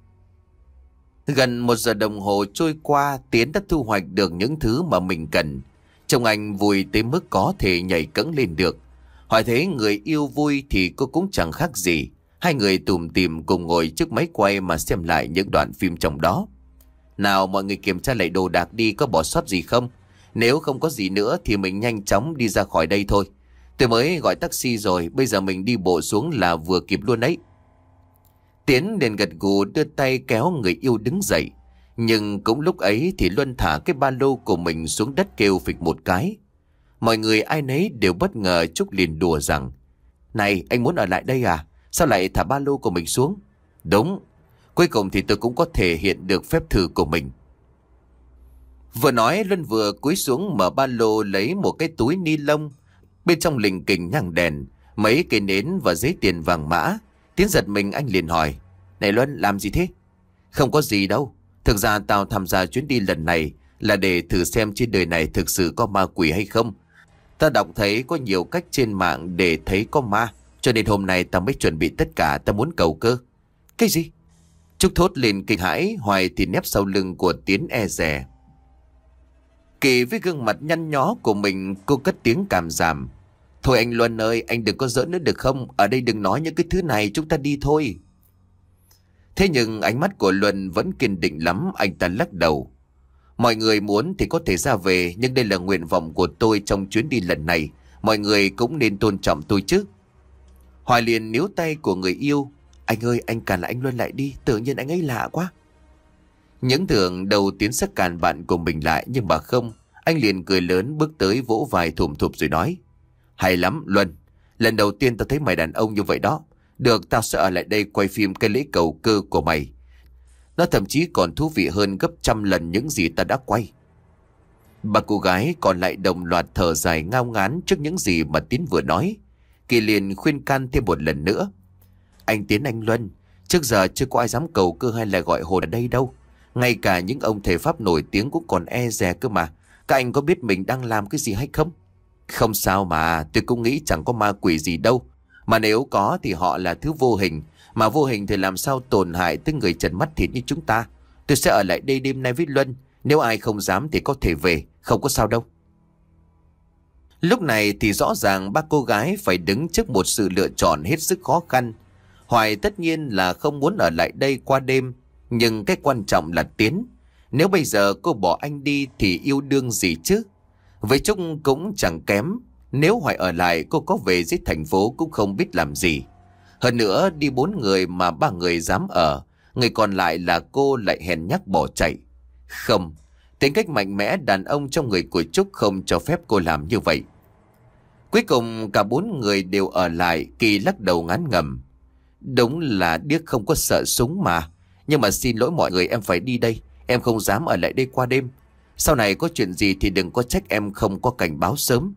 Gần một giờ đồng hồ trôi qua, Tiến đã thu hoạch được những thứ mà mình cần. Trông anh vui tới mức có thể nhảy cẫng lên được. Hỏi thấy người yêu vui thì cô cũng chẳng khác gì. Hai người tùm tìm cùng ngồi trước máy quay mà xem lại những đoạn phim trong đó. Nào mọi người kiểm tra lại đồ đạc đi, có bỏ sót gì không? Nếu không có gì nữa thì mình nhanh chóng đi ra khỏi đây thôi. Tôi mới gọi taxi rồi, bây giờ mình đi bộ xuống là vừa kịp luôn ấy. Tiến liền gật gù đưa tay kéo người yêu đứng dậy. Nhưng cũng lúc ấy thì Luân thả cái ba lô của mình xuống đất kêu phịch một cái. Mọi người ai nấy đều bất ngờ. Trúc liền đùa rằng. Này, anh muốn ở lại đây à? Sao lại thả ba lô của mình xuống? Đúng, cuối cùng thì tôi cũng có thể hiện được phép thử của mình. Vừa nói Luân vừa cúi xuống mở ba lô lấy một cái túi ni lông. Bên trong lình kình nhang đèn, mấy cây nến và giấy tiền vàng mã. Tiến giật mình, anh liền hỏi. Này Luân, làm gì thế? Không có gì đâu. Thực ra tao tham gia chuyến đi lần này là để thử xem trên đời này thực sự có ma quỷ hay không. Ta đọc thấy có nhiều cách trên mạng để thấy có ma, cho nên hôm nay tao mới chuẩn bị tất cả, tao muốn cầu cơ. Cái gì? Trúc thốt lên kinh hãi. Hoài thì nép sau lưng của Tiến e dè. Kỳ với gương mặt nhăn nhó của mình, cô cất tiếng cảm giảm. Thôi anh Luân ơi, anh đừng có giỡn nữa được không? Ở đây đừng nói những cái thứ này, chúng ta đi thôi. Thế nhưng ánh mắt của Luân vẫn kiên định lắm, anh ta lắc đầu. Mọi người muốn thì có thể ra về, nhưng đây là nguyện vọng của tôi trong chuyến đi lần này. Mọi người cũng nên tôn trọng tôi chứ. Hoài liền níu tay của người yêu. Anh ơi, anh cản lại anh Luân lại đi, tự nhiên anh ấy lạ quá. Những tưởng đầu Tiến sẽ cản bạn của mình lại, nhưng mà không. Anh liền cười lớn bước tới vỗ vai thùm thụp rồi nói. Hay lắm Luân, lần đầu tiên tao thấy mày đàn ông như vậy đó. Được, tao sẽ ở lại đây quay phim cái lễ cầu cơ của mày. Nó thậm chí còn thú vị hơn gấp trăm lần những gì ta đã quay. Ba cô gái còn lại đồng loạt thở dài ngao ngán trước những gì mà Tiến vừa nói. Kỳ liền khuyên can thêm một lần nữa. Anh Tiến, anh Luân, trước giờ chưa có ai dám cầu cơ hay là gọi hồn ở đây đâu. Ngay cả những ông thầy Pháp nổi tiếng cũng còn e dè cơ mà. Các anh có biết mình đang làm cái gì hay không? Không sao mà, tôi cũng nghĩ chẳng có ma quỷ gì đâu. Mà nếu có thì họ là thứ vô hình. Mà vô hình thì làm sao tổn hại tới người trần mắt thịt như chúng ta. Tôi sẽ ở lại đây đêm nay với Luân. Nếu ai không dám thì có thể về, không có sao đâu. Lúc này thì rõ ràng ba cô gái phải đứng trước một sự lựa chọn hết sức khó khăn. Hoài tất nhiên là không muốn ở lại đây qua đêm. Nhưng cái quan trọng là Tiến. Nếu bây giờ cô bỏ anh đi thì yêu đương gì chứ? Với Trúc cũng chẳng kém. Nếu Hoài ở lại cô có về dưới thành phố cũng không biết làm gì. Hơn nữa đi bốn người mà ba người dám ở. Người còn lại là cô lại hèn nhắc bỏ chạy. Không, tính cách mạnh mẽ đàn ông trong người của Trúc không cho phép cô làm như vậy. Cuối cùng cả bốn người đều ở lại. Kỳ lắc đầu ngán ngẩm. Đúng là điếc không có sợ súng mà. Nhưng mà xin lỗi mọi người, em phải đi đây. Em không dám ở lại đây qua đêm. Sau này có chuyện gì thì đừng có trách em không có cảnh báo sớm.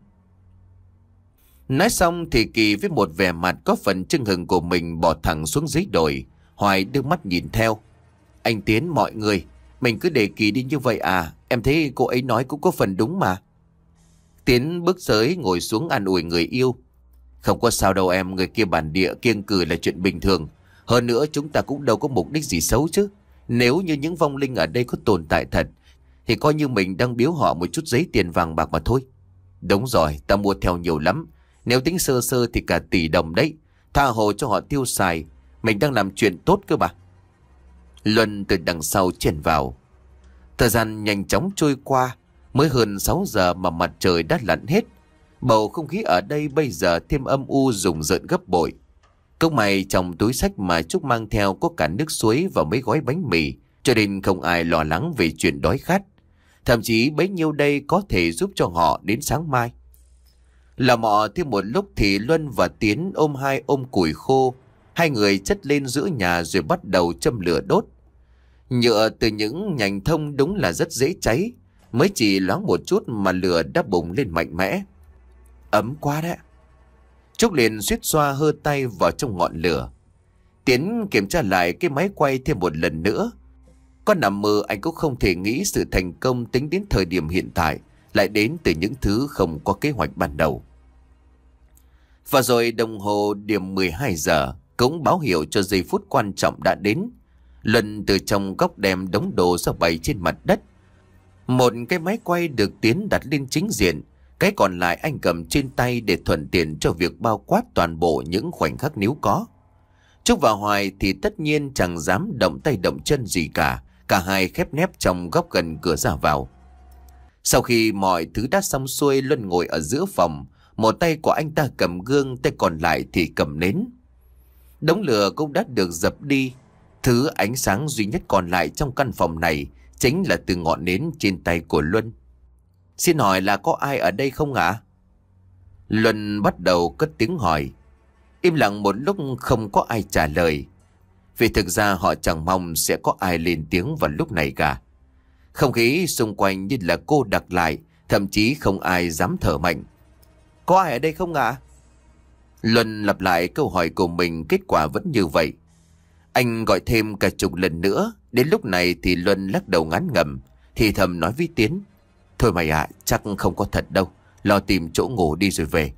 Nói xong thì Kỳ với một vẻ mặt có phần chưng hừng của mình bỏ thẳng xuống dưới đồi. Hoài đưa mắt nhìn theo. Anh Tiến, mọi người, mình cứ để Kỳ đi như vậy à? Em thấy cô ấy nói cũng có phần đúng mà. Tiến bước tới ngồi xuống an ủi người yêu. Không có sao đâu em, người kia bản địa kiêng cừ là chuyện bình thường. Hơn nữa chúng ta cũng đâu có mục đích gì xấu chứ. Nếu như những vong linh ở đây có tồn tại thật thì coi như mình đang biếu họ một chút giấy tiền vàng bạc mà thôi. Đúng rồi, ta mua theo nhiều lắm. Nếu tính sơ sơ thì cả tỷ đồng đấy. Tha hồ cho họ tiêu xài. Mình đang làm chuyện tốt cơ mà. Luân từ đằng sau chen vào. Thời gian nhanh chóng trôi qua. Mới hơn sáu giờ mà mặt trời đã lặn hết. Bầu không khí ở đây bây giờ thêm âm u rùng rợn gấp bội. Công mày trong túi xách mà Trúc mang theo có cả nước suối và mấy gói bánh mì, cho nên không ai lo lắng về chuyện đói khát. Thậm chí bấy nhiêu đây có thể giúp cho họ đến sáng mai. Lò mò thêm một lúc thì Luân và Tiến ôm hai ôm củi khô. Hai người chất lên giữa nhà rồi bắt đầu châm lửa đốt. Nhựa từ những nhành thông đúng là rất dễ cháy. Mới chỉ loáng một chút mà lửa đã bùng lên mạnh mẽ. Ấm quá đấy. Trúc liền suýt xoa hơ tay vào trong ngọn lửa. Tiến kiểm tra lại cái máy quay thêm một lần nữa. Có nằm mơ anh cũng không thể nghĩ sự thành công tính đến thời điểm hiện tại lại đến từ những thứ không có kế hoạch ban đầu. Và rồi đồng hồ điểm mười hai giờ cũng báo hiệu cho giây phút quan trọng đã đến. Luân từ trong góc đem đống đồ ra bày trên mặt đất. Một cái máy quay được Tiến đặt lên chính diện. Cái còn lại anh cầm trên tay để thuận tiện cho việc bao quát toàn bộ những khoảnh khắc nếu có. Trúc và Hoài thì tất nhiên chẳng dám động tay động chân gì cả. Cả hai khép nép trong góc gần cửa ra vào. Sau khi mọi thứ đã xong xuôi, Luân ngồi ở giữa phòng. Một tay của anh ta cầm gương, tay còn lại thì cầm nến. Đống lửa cũng đã được dập đi. Thứ ánh sáng duy nhất còn lại trong căn phòng này chính là từ ngọn nến trên tay của Luân. Xin hỏi là có ai ở đây không ạ? Luân bắt đầu cất tiếng hỏi. Im lặng một lúc không có ai trả lời. Vì thực ra họ chẳng mong sẽ có ai lên tiếng vào lúc này cả. Không khí xung quanh như là cô đặc lại, thậm chí không ai dám thở mạnh. Có ai ở đây không ạ? Luân lặp lại câu hỏi của mình, kết quả vẫn như vậy. Anh gọi thêm cả chục lần nữa. Đến lúc này thì Luân lắc đầu ngán ngẩm, thì thầm nói với Tiến. Thôi mày ạ, chắc không có thật đâu. Lo tìm chỗ ngủ đi rồi về.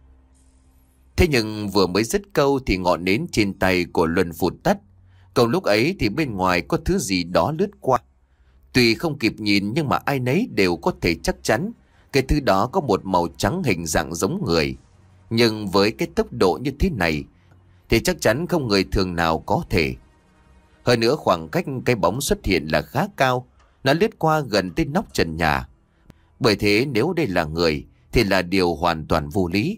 Thế nhưng vừa mới dứt câu thì ngọn nến trên tay của Luân phụt tắt. Còn lúc ấy thì bên ngoài có thứ gì đó lướt qua. Tuy không kịp nhìn nhưng mà ai nấy đều có thể chắc chắn cái thứ đó có một màu trắng hình dạng giống người. Nhưng với cái tốc độ như thế này thì chắc chắn không người thường nào có thể. Hơn nữa khoảng cách cái bóng xuất hiện là khá cao. Nó lướt qua gần tới nóc trần nhà. Bởi thế nếu đây là người thì là điều hoàn toàn vô lý.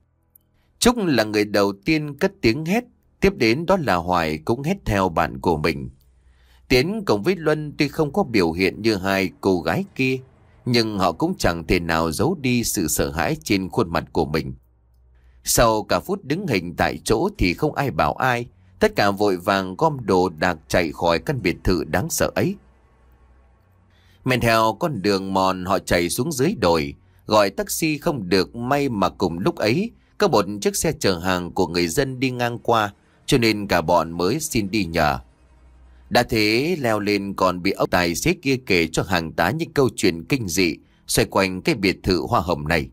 Trúc là người đầu tiên cất tiếng hét. Tiếp đến đó là Hoài cũng hét theo bạn của mình. Tiến cùng với Luân tuy không có biểu hiện như hai cô gái kia, nhưng họ cũng chẳng thể nào giấu đi sự sợ hãi trên khuôn mặt của mình. Sau cả phút đứng hình tại chỗ thì không ai bảo ai. Tất cả vội vàng gom đồ đạc chạy khỏi căn biệt thự đáng sợ ấy. Men theo con đường mòn họ chạy xuống dưới đồi. Gọi taxi không được, may mà cùng lúc ấy Có một chiếc xe chở hàng của người dân đi ngang qua, cho nên cả bọn mới xin đi nhờ. Đã thế leo lên còn bị ông tài xế kia kể cho hàng tá những câu chuyện kinh dị xoay quanh cái biệt thự hoa hồng này.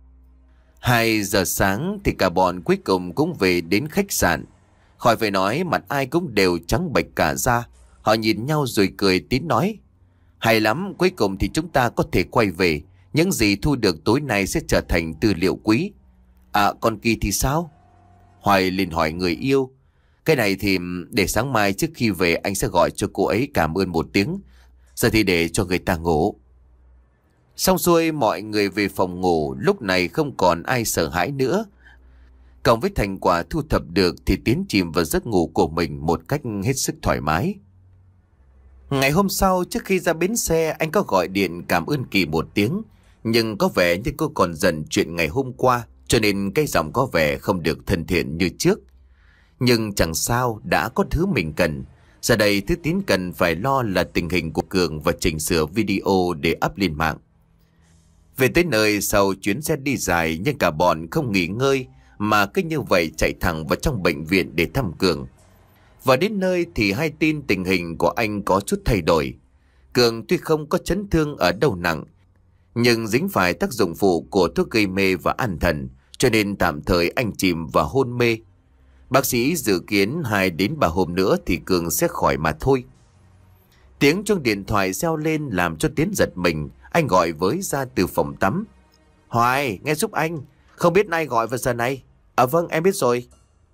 Hai giờ sáng thì cả bọn cuối cùng cũng về đến khách sạn. Khỏi phải nói, mặt ai cũng đều trắng bệch cả da. Họ nhìn nhau rồi cười tín nói: hay lắm, cuối cùng thì chúng ta có thể quay về. Những gì thu được tối nay sẽ trở thành tư liệu quý. À, còn Kỳ thì sao? Hoài liền hỏi người yêu: cái này thì để sáng mai trước khi về anh sẽ gọi cho cô ấy cảm ơn một tiếng. Giờ thì để cho người ta ngủ. Xong xuôi mọi người về phòng ngủ. Lúc này không còn ai sợ hãi nữa. Cộng với thành quả thu thập được thì Tiến chìm vào giấc ngủ của mình một cách hết sức thoải mái. Ngày hôm sau, trước khi ra bến xe, anh có gọi điện cảm ơn Kỳ một tiếng. Nhưng có vẻ như cô còn giận chuyện ngày hôm qua, cho nên cái giọng có vẻ không được thân thiện như trước. Nhưng chẳng sao, đã có thứ mình cần. Giờ đây thứ Tiến cần phải lo là tình hình của Cường và chỉnh sửa video để up lên mạng. Về tới nơi sau chuyến xe đi dài, nhưng cả bọn không nghỉ ngơi mà cứ như vậy chạy thẳng vào trong bệnh viện để thăm Cường. Và đến nơi thì hay tin tình hình của anh có chút thay đổi. Cường tuy không có chấn thương ở đâu nặng, nhưng dính phải tác dụng phụ của thuốc gây mê và an thần, cho nên tạm thời anh chìm vào hôn mê. Bác sĩ dự kiến hai đến ba hôm nữa thì Cường sẽ khỏi mà thôi. Tiếng chuông điện thoại reo lên làm cho Tiến giật mình. Anh gọi với ra từ phòng tắm: Hoài, nghe giúp anh. Không biết ai gọi vào giờ này? À vâng, em biết rồi.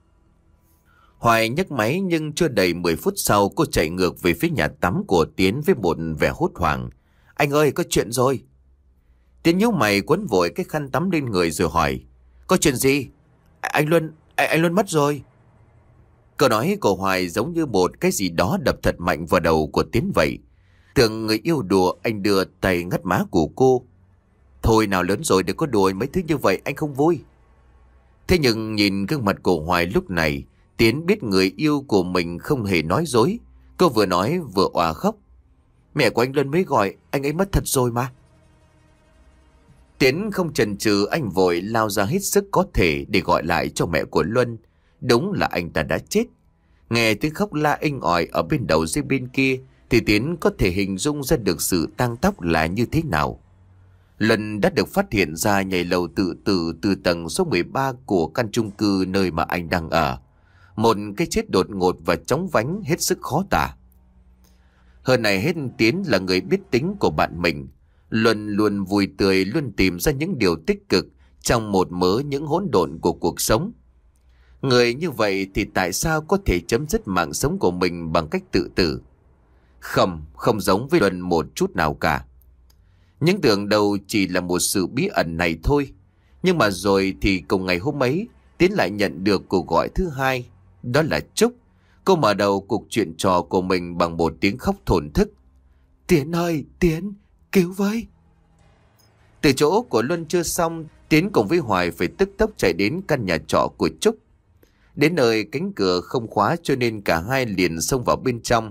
Hoài nhấc máy nhưng chưa đầy mười phút sau cô chạy ngược về phía nhà tắm của Tiến với một vẻ hốt hoảng: anh ơi, có chuyện rồi. Tiến nhíu mày quấn vội cái khăn tắm lên người rồi hỏi: có chuyện gì? Anh Luân, anh, anh Luân mất rồi. Câu nói của Hoài giống như một cái gì đó đập thật mạnh vào đầu của Tiến vậy. Tưởng người yêu đùa, anh đưa tay ngắt má của cô. Thôi nào, lớn rồi đừng có đùa mấy thứ như vậy, anh không vui. Thế nhưng nhìn gương mặt của Hoài lúc này, Tiến biết người yêu của mình không hề nói dối. Cô vừa nói vừa òa khóc: mẹ của anh Luân mới gọi, anh ấy mất thật rồi mà. Tiến không chần chừ, anh vội lao ra hết sức có thể để gọi lại cho mẹ của Luân. Đúng là anh ta đã chết. Nghe tiếng khóc la inh ỏi ở bên đầu dây bên kia thì Tiến có thể hình dung ra được sự tang tóc là như thế nào. Luân đã được phát hiện ra nhảy lầu tự tử từ tầng số mười ba của căn chung cư nơi mà anh đang ở. Một cái chết đột ngột và chóng vánh hết sức khó tả. Hơn này hết, Tiến là người biết tính của bạn mình. Luân luôn vui tươi, luôn tìm ra những điều tích cực trong một mớ những hỗn độn của cuộc sống. Người như vậy thì tại sao có thể chấm dứt mạng sống của mình bằng cách tự tử? Không, không giống với Luân một chút nào cả. Những tưởng đầu chỉ là một sự bí ẩn này thôi. Nhưng mà rồi thì cùng ngày hôm ấy, Tiến lại nhận được cuộc gọi thứ hai. Đó là Trúc. Cô mở đầu cuộc chuyện trò của mình bằng một tiếng khóc thổn thức: Tiến ơi, Tiến, cứu với. Từ chỗ của Luân chưa xong, Tiến cùng với Hoài phải tức tốc chạy đến căn nhà trọ của Trúc. Đến nơi cánh cửa không khóa cho nên cả hai liền xông vào bên trong.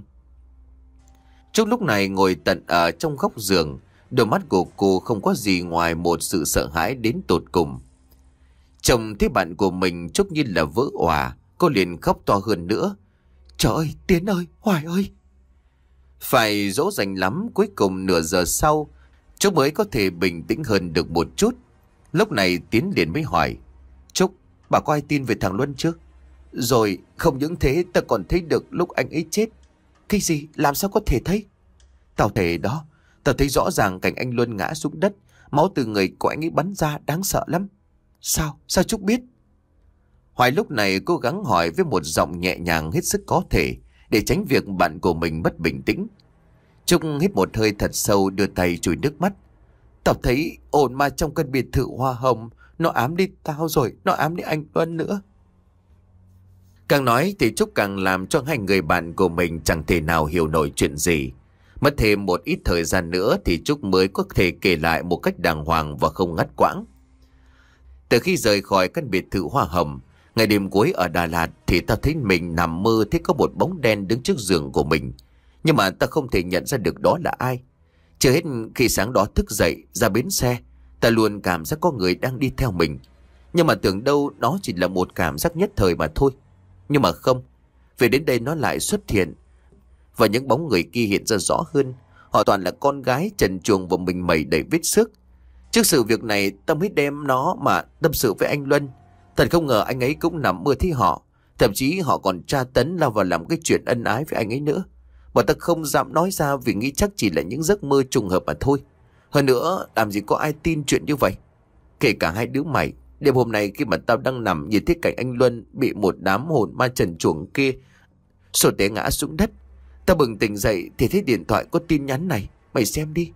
Trúc lúc này ngồi tận ở trong góc giường. Đôi mắt của cô không có gì ngoài một sự sợ hãi đến tột cùng. Chồng thấy bạn của mình Trúc như là vỡ òa, cô liền khóc to hơn nữa: trời ơi, Tiến ơi, Hoài ơi. Phải dỗ dành lắm, cuối cùng nửa giờ sau Trúc mới có thể bình tĩnh hơn được một chút. Lúc này Tiến liền mới hỏi: Trúc, bà có ai tin về thằng Luân chứ? Rồi, không những thế, ta còn thấy được lúc anh ấy chết. Cái gì? Làm sao có thể thấy? Tao thể đó, tao thấy rõ ràng cảnh anh Luân ngã xuống đất, máu từ người của anh ấy bắn ra, đáng sợ lắm. Sao? Sao Trúc biết? Hoài lúc này cố gắng hỏi với một giọng nhẹ nhàng hết sức có thể, để tránh việc bạn của mình mất bình tĩnh. Trúc hít một hơi thật sâu, đưa tay chùi nước mắt: tao thấy ồn ma trong căn biệt thự hoa hồng, nó ám đi tao rồi, nó ám đi anh Luân nữa. Càng nói thì Trúc càng làm cho hai người bạn của mình chẳng thể nào hiểu nổi chuyện gì. Mất thêm một ít thời gian nữa thì Trúc mới có thể kể lại một cách đàng hoàng và không ngắt quãng. Từ khi rời khỏi căn biệt thự hoa hồng, ngày đêm cuối ở Đà Lạt thì ta thấy mình nằm mơ thấy có một bóng đen đứng trước giường của mình. Nhưng mà ta không thể nhận ra được đó là ai. Chưa hết, khi sáng đó thức dậy ra bến xe, ta luôn cảm giác có người đang đi theo mình. Nhưng mà tưởng đâu nó chỉ là một cảm giác nhất thời mà thôi. Nhưng mà không, về đến đây nó lại xuất hiện. Và những bóng người kia hiện ra rõ hơn. Họ toàn là con gái trần truồng và mình mẩy đầy vết xước. Trước sự việc này Tâm mới đem nó mà tâm sự với anh Luân. Thật không ngờ anh ấy cũng nằm mơ thấy họ. Thậm chí họ còn tra tấn lao vào làm cái chuyện ân ái với anh ấy nữa. Bọn ta không dám nói ra vì nghĩ chắc chỉ là những giấc mơ trùng hợp mà thôi. Hơn nữa làm gì có ai tin chuyện như vậy. Kể cả hai đứa mày. Đêm hôm nay khi mà tao đang nằm nhìn thấy cảnh anh Luân bị một đám hồn ma trần truồng kia sổ té ngã xuống đất. Tao bừng tỉnh dậy thì thấy điện thoại có tin nhắn này. Mày xem đi.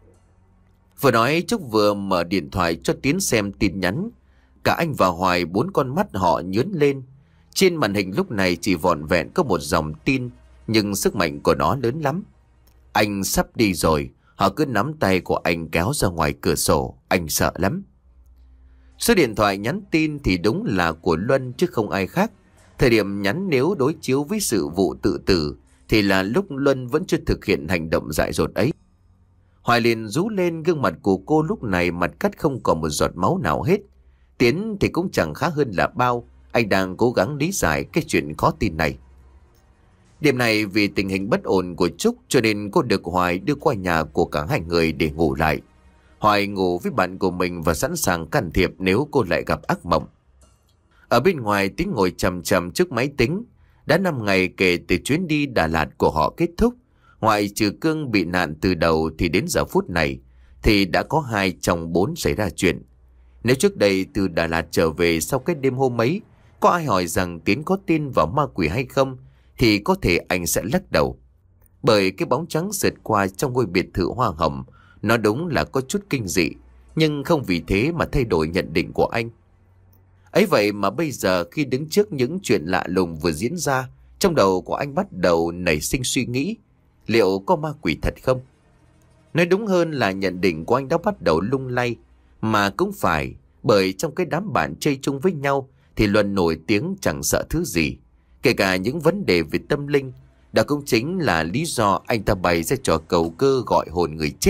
Vừa nói Trúc vừa mở điện thoại cho Tiến xem tin nhắn. Cả anh và Hoài bốn con mắt họ nhướng lên. Trên màn hình lúc này chỉ vỏn vẹn có một dòng tin, nhưng sức mạnh của nó lớn lắm. Anh sắp đi rồi. Họ cứ nắm tay của anh kéo ra ngoài cửa sổ. Anh sợ lắm. Số điện thoại nhắn tin thì đúng là của Luân chứ không ai khác. Thời điểm nhắn nếu đối chiếu với sự vụ tự tử thì là lúc Luân vẫn chưa thực hiện hành động dại dột ấy. Hoài liền rú lên, gương mặt của cô lúc này mặt cắt không còn một giọt máu nào hết. Tiến thì cũng chẳng khá hơn là bao. Anh đang cố gắng lý giải cái chuyện khó tin này. Đêm này vì tình hình bất ổn của Trúc cho nên cô được Hoài đưa qua nhà của cả hai người để ngủ lại. Hoài ngủ với bạn của mình và sẵn sàng can thiệp nếu cô lại gặp ác mộng. Ở bên ngoài Tiến ngồi chằm chằm trước máy tính. Đã năm ngày kể từ chuyến đi Đà Lạt của họ kết thúc. Ngoại trừ Cương bị nạn từ đầu thì đến giờ phút này thì đã có hai trong bốn xảy ra chuyện. Nếu trước đây từ Đà Lạt trở về sau cái đêm hôm ấy có ai hỏi rằng Tiến có tin vào ma quỷ hay không thì có thể anh sẽ lắc đầu. Bởi cái bóng trắng sượt qua trong ngôi biệt thự hoa hồng nó đúng là có chút kinh dị, nhưng không vì thế mà thay đổi nhận định của anh. Ấy vậy mà bây giờ khi đứng trước những chuyện lạ lùng vừa diễn ra, trong đầu của anh bắt đầu nảy sinh suy nghĩ, liệu có ma quỷ thật không? Nói đúng hơn là nhận định của anh đã bắt đầu lung lay. Mà cũng phải, bởi trong cái đám bạn chơi chung với nhau thì Luân nổi tiếng chẳng sợ thứ gì, kể cả những vấn đề về tâm linh. Đó cũng chính là lý do anh ta bày ra trò cầu cơ gọi hồn người chết.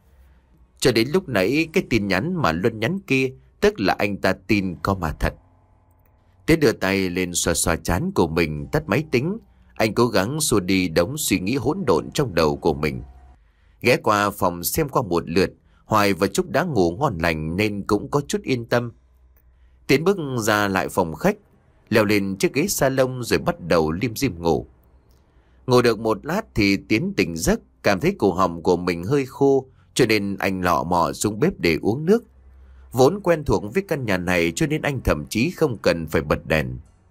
Cho đến lúc nãy cái tin nhắn mà Luân nhắn kia, tức là anh ta tin có ma thật. Tiến đưa tay lên xoa xoa trán của mình, tắt máy tính. Anh cố gắng xua đi đống suy nghĩ hỗn độn trong đầu của mình. Ghé qua phòng xem qua một lượt, Hoài và Trúc đã ngủ ngon lành nên cũng có chút yên tâm. Tiến bước ra lại phòng khách, leo lên chiếc ghế salon rồi bắt đầu lim dim ngủ. Ngủ được một lát thì Tiến tỉnh giấc, cảm thấy cổ họng của mình hơi khô, cho nên anh lọ mọ xuống bếp để uống nước. Vốn quen thuộc với căn nhà này cho nên anh thậm chí không cần phải bật đèn.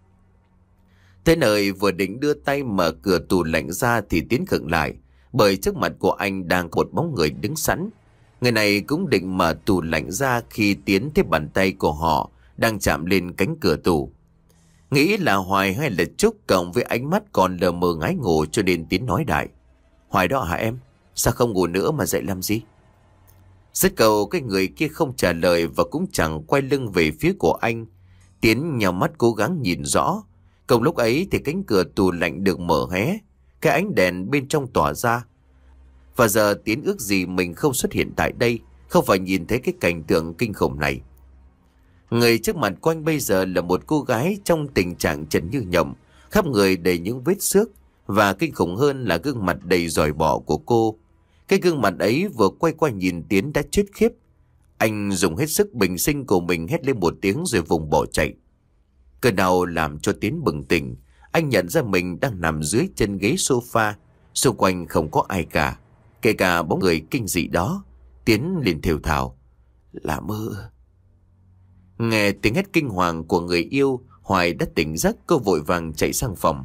Thế nơi vừa định đưa tay mở cửa tủ lạnh ra thì Tiến khựng lại, bởi trước mặt của anh đang có một bóng người đứng sẵn. Người này cũng định mở tủ lạnh ra khi Tiến thấy bàn tay của họ đang chạm lên cánh cửa tủ. Nghĩ là Hoài hay là Trúc, cộng với ánh mắt còn lờ mờ ngái ngủ cho nên Tiến nói đại: "Hoài đó hả em? Sao không ngủ nữa mà dậy làm gì?" Dứt câu cái người kia không trả lời và cũng chẳng quay lưng về phía của anh. Tiến nhào mắt cố gắng nhìn rõ. Cùng lúc ấy thì cánh cửa tủ lạnh được mở hé, cái ánh đèn bên trong tỏa ra. Và giờ Tiến ước gì mình không xuất hiện tại đây, không phải nhìn thấy cái cảnh tượng kinh khủng này. Người trước mặt của anh bây giờ là một cô gái trong tình trạng trần như nhộng, khắp người đầy những vết xước, và kinh khủng hơn là gương mặt đầy giòi bọ của cô. Cái gương mặt ấy vừa quay qua nhìn Tiến đã chết khiếp. Anh dùng hết sức bình sinh của mình hét lên một tiếng rồi vùng bỏ chạy. Cơn đau làm cho Tiến bừng tỉnh. Anh nhận ra mình đang nằm dưới chân ghế sofa, xung quanh không có ai cả, kể cả bóng người kinh dị đó. Tiến liền thều thào: "Là mơ." Nghe tiếng hét kinh hoàng của người yêu, Hoài đã tỉnh giấc, cô vội vàng chạy sang phòng.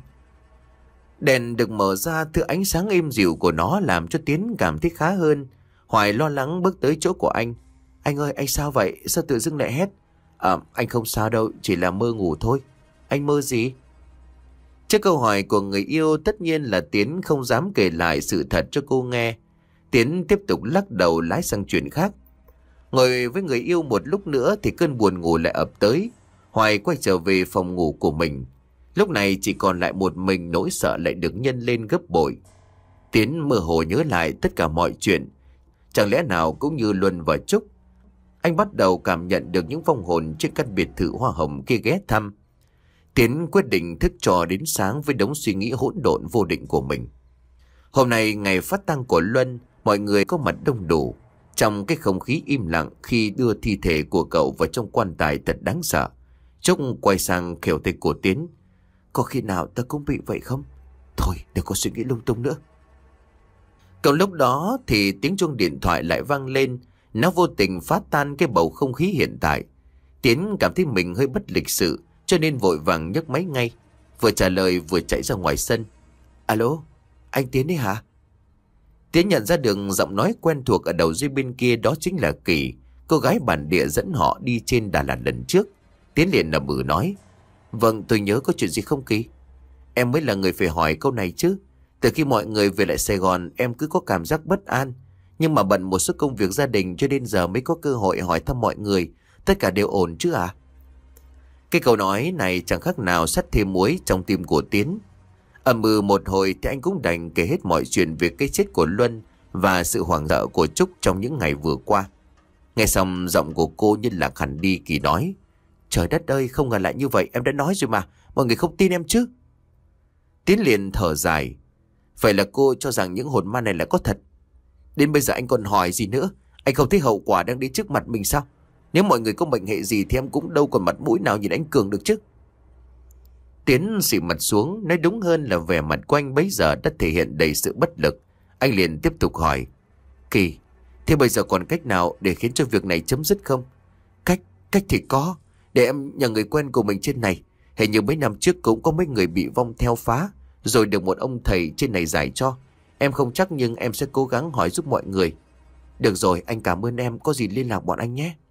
Đèn được mở ra, thứ ánh sáng êm dịu của nó làm cho Tiến cảm thấy khá hơn. Hoài lo lắng bước tới chỗ của anh. "Anh ơi, anh sao vậy? Sao tự dưng lại hét?" "À, anh không sao đâu, chỉ là mơ ngủ thôi." "Anh mơ gì?" Trước câu hỏi của người yêu, tất nhiên là Tiến không dám kể lại sự thật cho cô nghe. Tiến tiếp tục lắc đầu lái sang chuyện khác. Ngồi với người yêu một lúc nữa thì cơn buồn ngủ lại ập tới. Hoài quay trở về phòng ngủ của mình. Lúc này chỉ còn lại một mình, nỗi sợ lại được nhân lên gấp bội. Tiến mơ hồ nhớ lại tất cả mọi chuyện. Chẳng lẽ nào cũng như Luân và Trúc, anh bắt đầu cảm nhận được những vong hồn trên căn biệt thự hoa hồng kia ghé thăm. Tiến quyết định thức trò đến sáng với đống suy nghĩ hỗn độn vô định của mình. Hôm nay ngày phát tang của Luân, mọi người có mặt đông đủ. Trong cái không khí im lặng khi đưa thi thể của cậu vào trong quan tài thật đáng sợ. Trúc quay sang khều tay của Tiến. Có khi nào ta cũng bị vậy không? Thôi đừng có suy nghĩ lung tung nữa. Cậu lúc đó thì tiếng chuông điện thoại lại vang lên. Nó vô tình phá tan cái bầu không khí hiện tại. Tiến cảm thấy mình hơi bất lịch sự, cho nên vội vàng nhấc máy ngay. Vừa trả lời vừa chạy ra ngoài sân. Alo, anh Tiến đấy hả? Tiến nhận ra được giọng nói quen thuộc ở đầu dây bên kia, đó chính là Kỳ, cô gái bản địa dẫn họ đi trên Đà Lạt lần trước. Tiến liền nằm bừ nói. Vâng, tôi nhớ. Có chuyện gì không Kỳ? Em mới là người phải hỏi câu này chứ. Từ khi mọi người về lại Sài Gòn, em cứ có cảm giác bất an. Nhưng mà bận một số công việc gia đình cho nên giờ mới có cơ hội hỏi thăm mọi người. Tất cả đều ổn chứ à? Cái câu nói này chẳng khác nào sắt thêm muối trong tim của Tiến. Ầm ừ một hồi thì anh cũng đành kể hết mọi chuyện về cái chết của Luân và sự hoảng sợ của Trúc trong những ngày vừa qua. Nghe xong giọng của cô như lạc hẳn đi. Kỳ nói. Trời đất ơi, không ngờ lại như vậy. Em đã nói rồi mà, mọi người không tin em chứ. Tiến liền thở dài. Vậy là cô cho rằng những hồn ma này là có thật? Đến bây giờ anh còn hỏi gì nữa? Anh không thấy hậu quả đang đến trước mặt mình sao? Nếu mọi người có mệnh hệ gì thì em cũng đâu còn mặt mũi nào nhìn anh Cường được chứ. Tiến xị mặt xuống, nói đúng hơn là vẻ mặt của anh bấy giờ đã thể hiện đầy sự bất lực. Anh liền tiếp tục hỏi. Kỳ, thế bây giờ còn cách nào để khiến cho việc này chấm dứt không? Cách, cách thì có. Để em nhờ người quen của mình trên này. Hình như mấy năm trước cũng có mấy người bị vong theo phá, rồi được một ông thầy trên này giải cho. Em không chắc nhưng em sẽ cố gắng hỏi giúp mọi người. Được rồi, anh cảm ơn em, có gì liên lạc bọn anh nhé.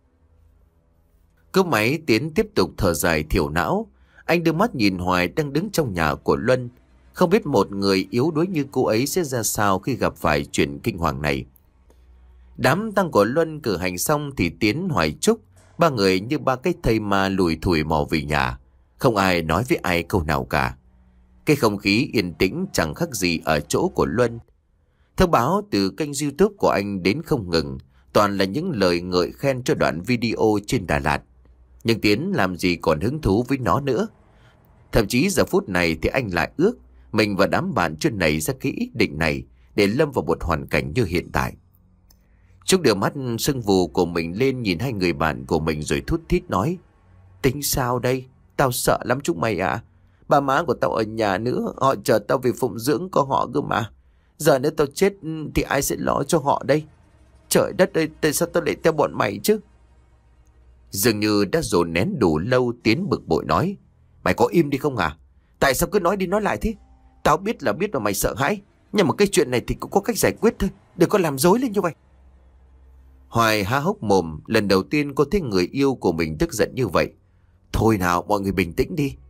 Cúp máy, Tiến tiếp tục thở dài thiểu não. Anh đưa mắt nhìn Hoài đang đứng trong nhà của Luân. Không biết một người yếu đuối như cô ấy sẽ ra sao khi gặp phải chuyện kinh hoàng này. Đám tang của Luân cử hành xong thì Tiến, Hoài, Trúc, ba người như ba cái thây ma lùi thủi mò về nhà. Không ai nói với ai câu nào cả. Cái không khí yên tĩnh chẳng khác gì ở chỗ của Luân. Thông báo từ kênh YouTube của anh đến không ngừng, toàn là những lời ngợi khen cho đoạn video trên Đà Lạt. Nhưng Tiến làm gì còn hứng thú với nó nữa. Thậm chí giờ phút này thì anh lại ước mình và đám bạn chưa nảy ra cái ý định này để lâm vào một hoàn cảnh như hiện tại. Trúc đưa mắt sưng vù của mình lên nhìn hai người bạn của mình rồi thút thít nói. Tính sao đây? Tao sợ lắm chúng mày ạ. Ba má của tao ở nhà nữa, họ chờ tao về phụng dưỡng có họ cơ mà. Giờ nếu tao chết thì ai sẽ lo cho họ đây? Trời đất ơi, tại sao tao lại theo bọn mày chứ? Dường như đã dồn nén đủ lâu, Tiến bực bội nói. Mày có im đi không à? Tại sao cứ nói đi nói lại thế? Tao biết là biết mà mày sợ hãi, nhưng mà cái chuyện này thì cũng có cách giải quyết thôi. Đừng có làm dối lên như vậy. Hoài há hốc mồm, lần đầu tiên cô thấy người yêu của mình tức giận như vậy. Thôi nào, mọi người bình tĩnh đi.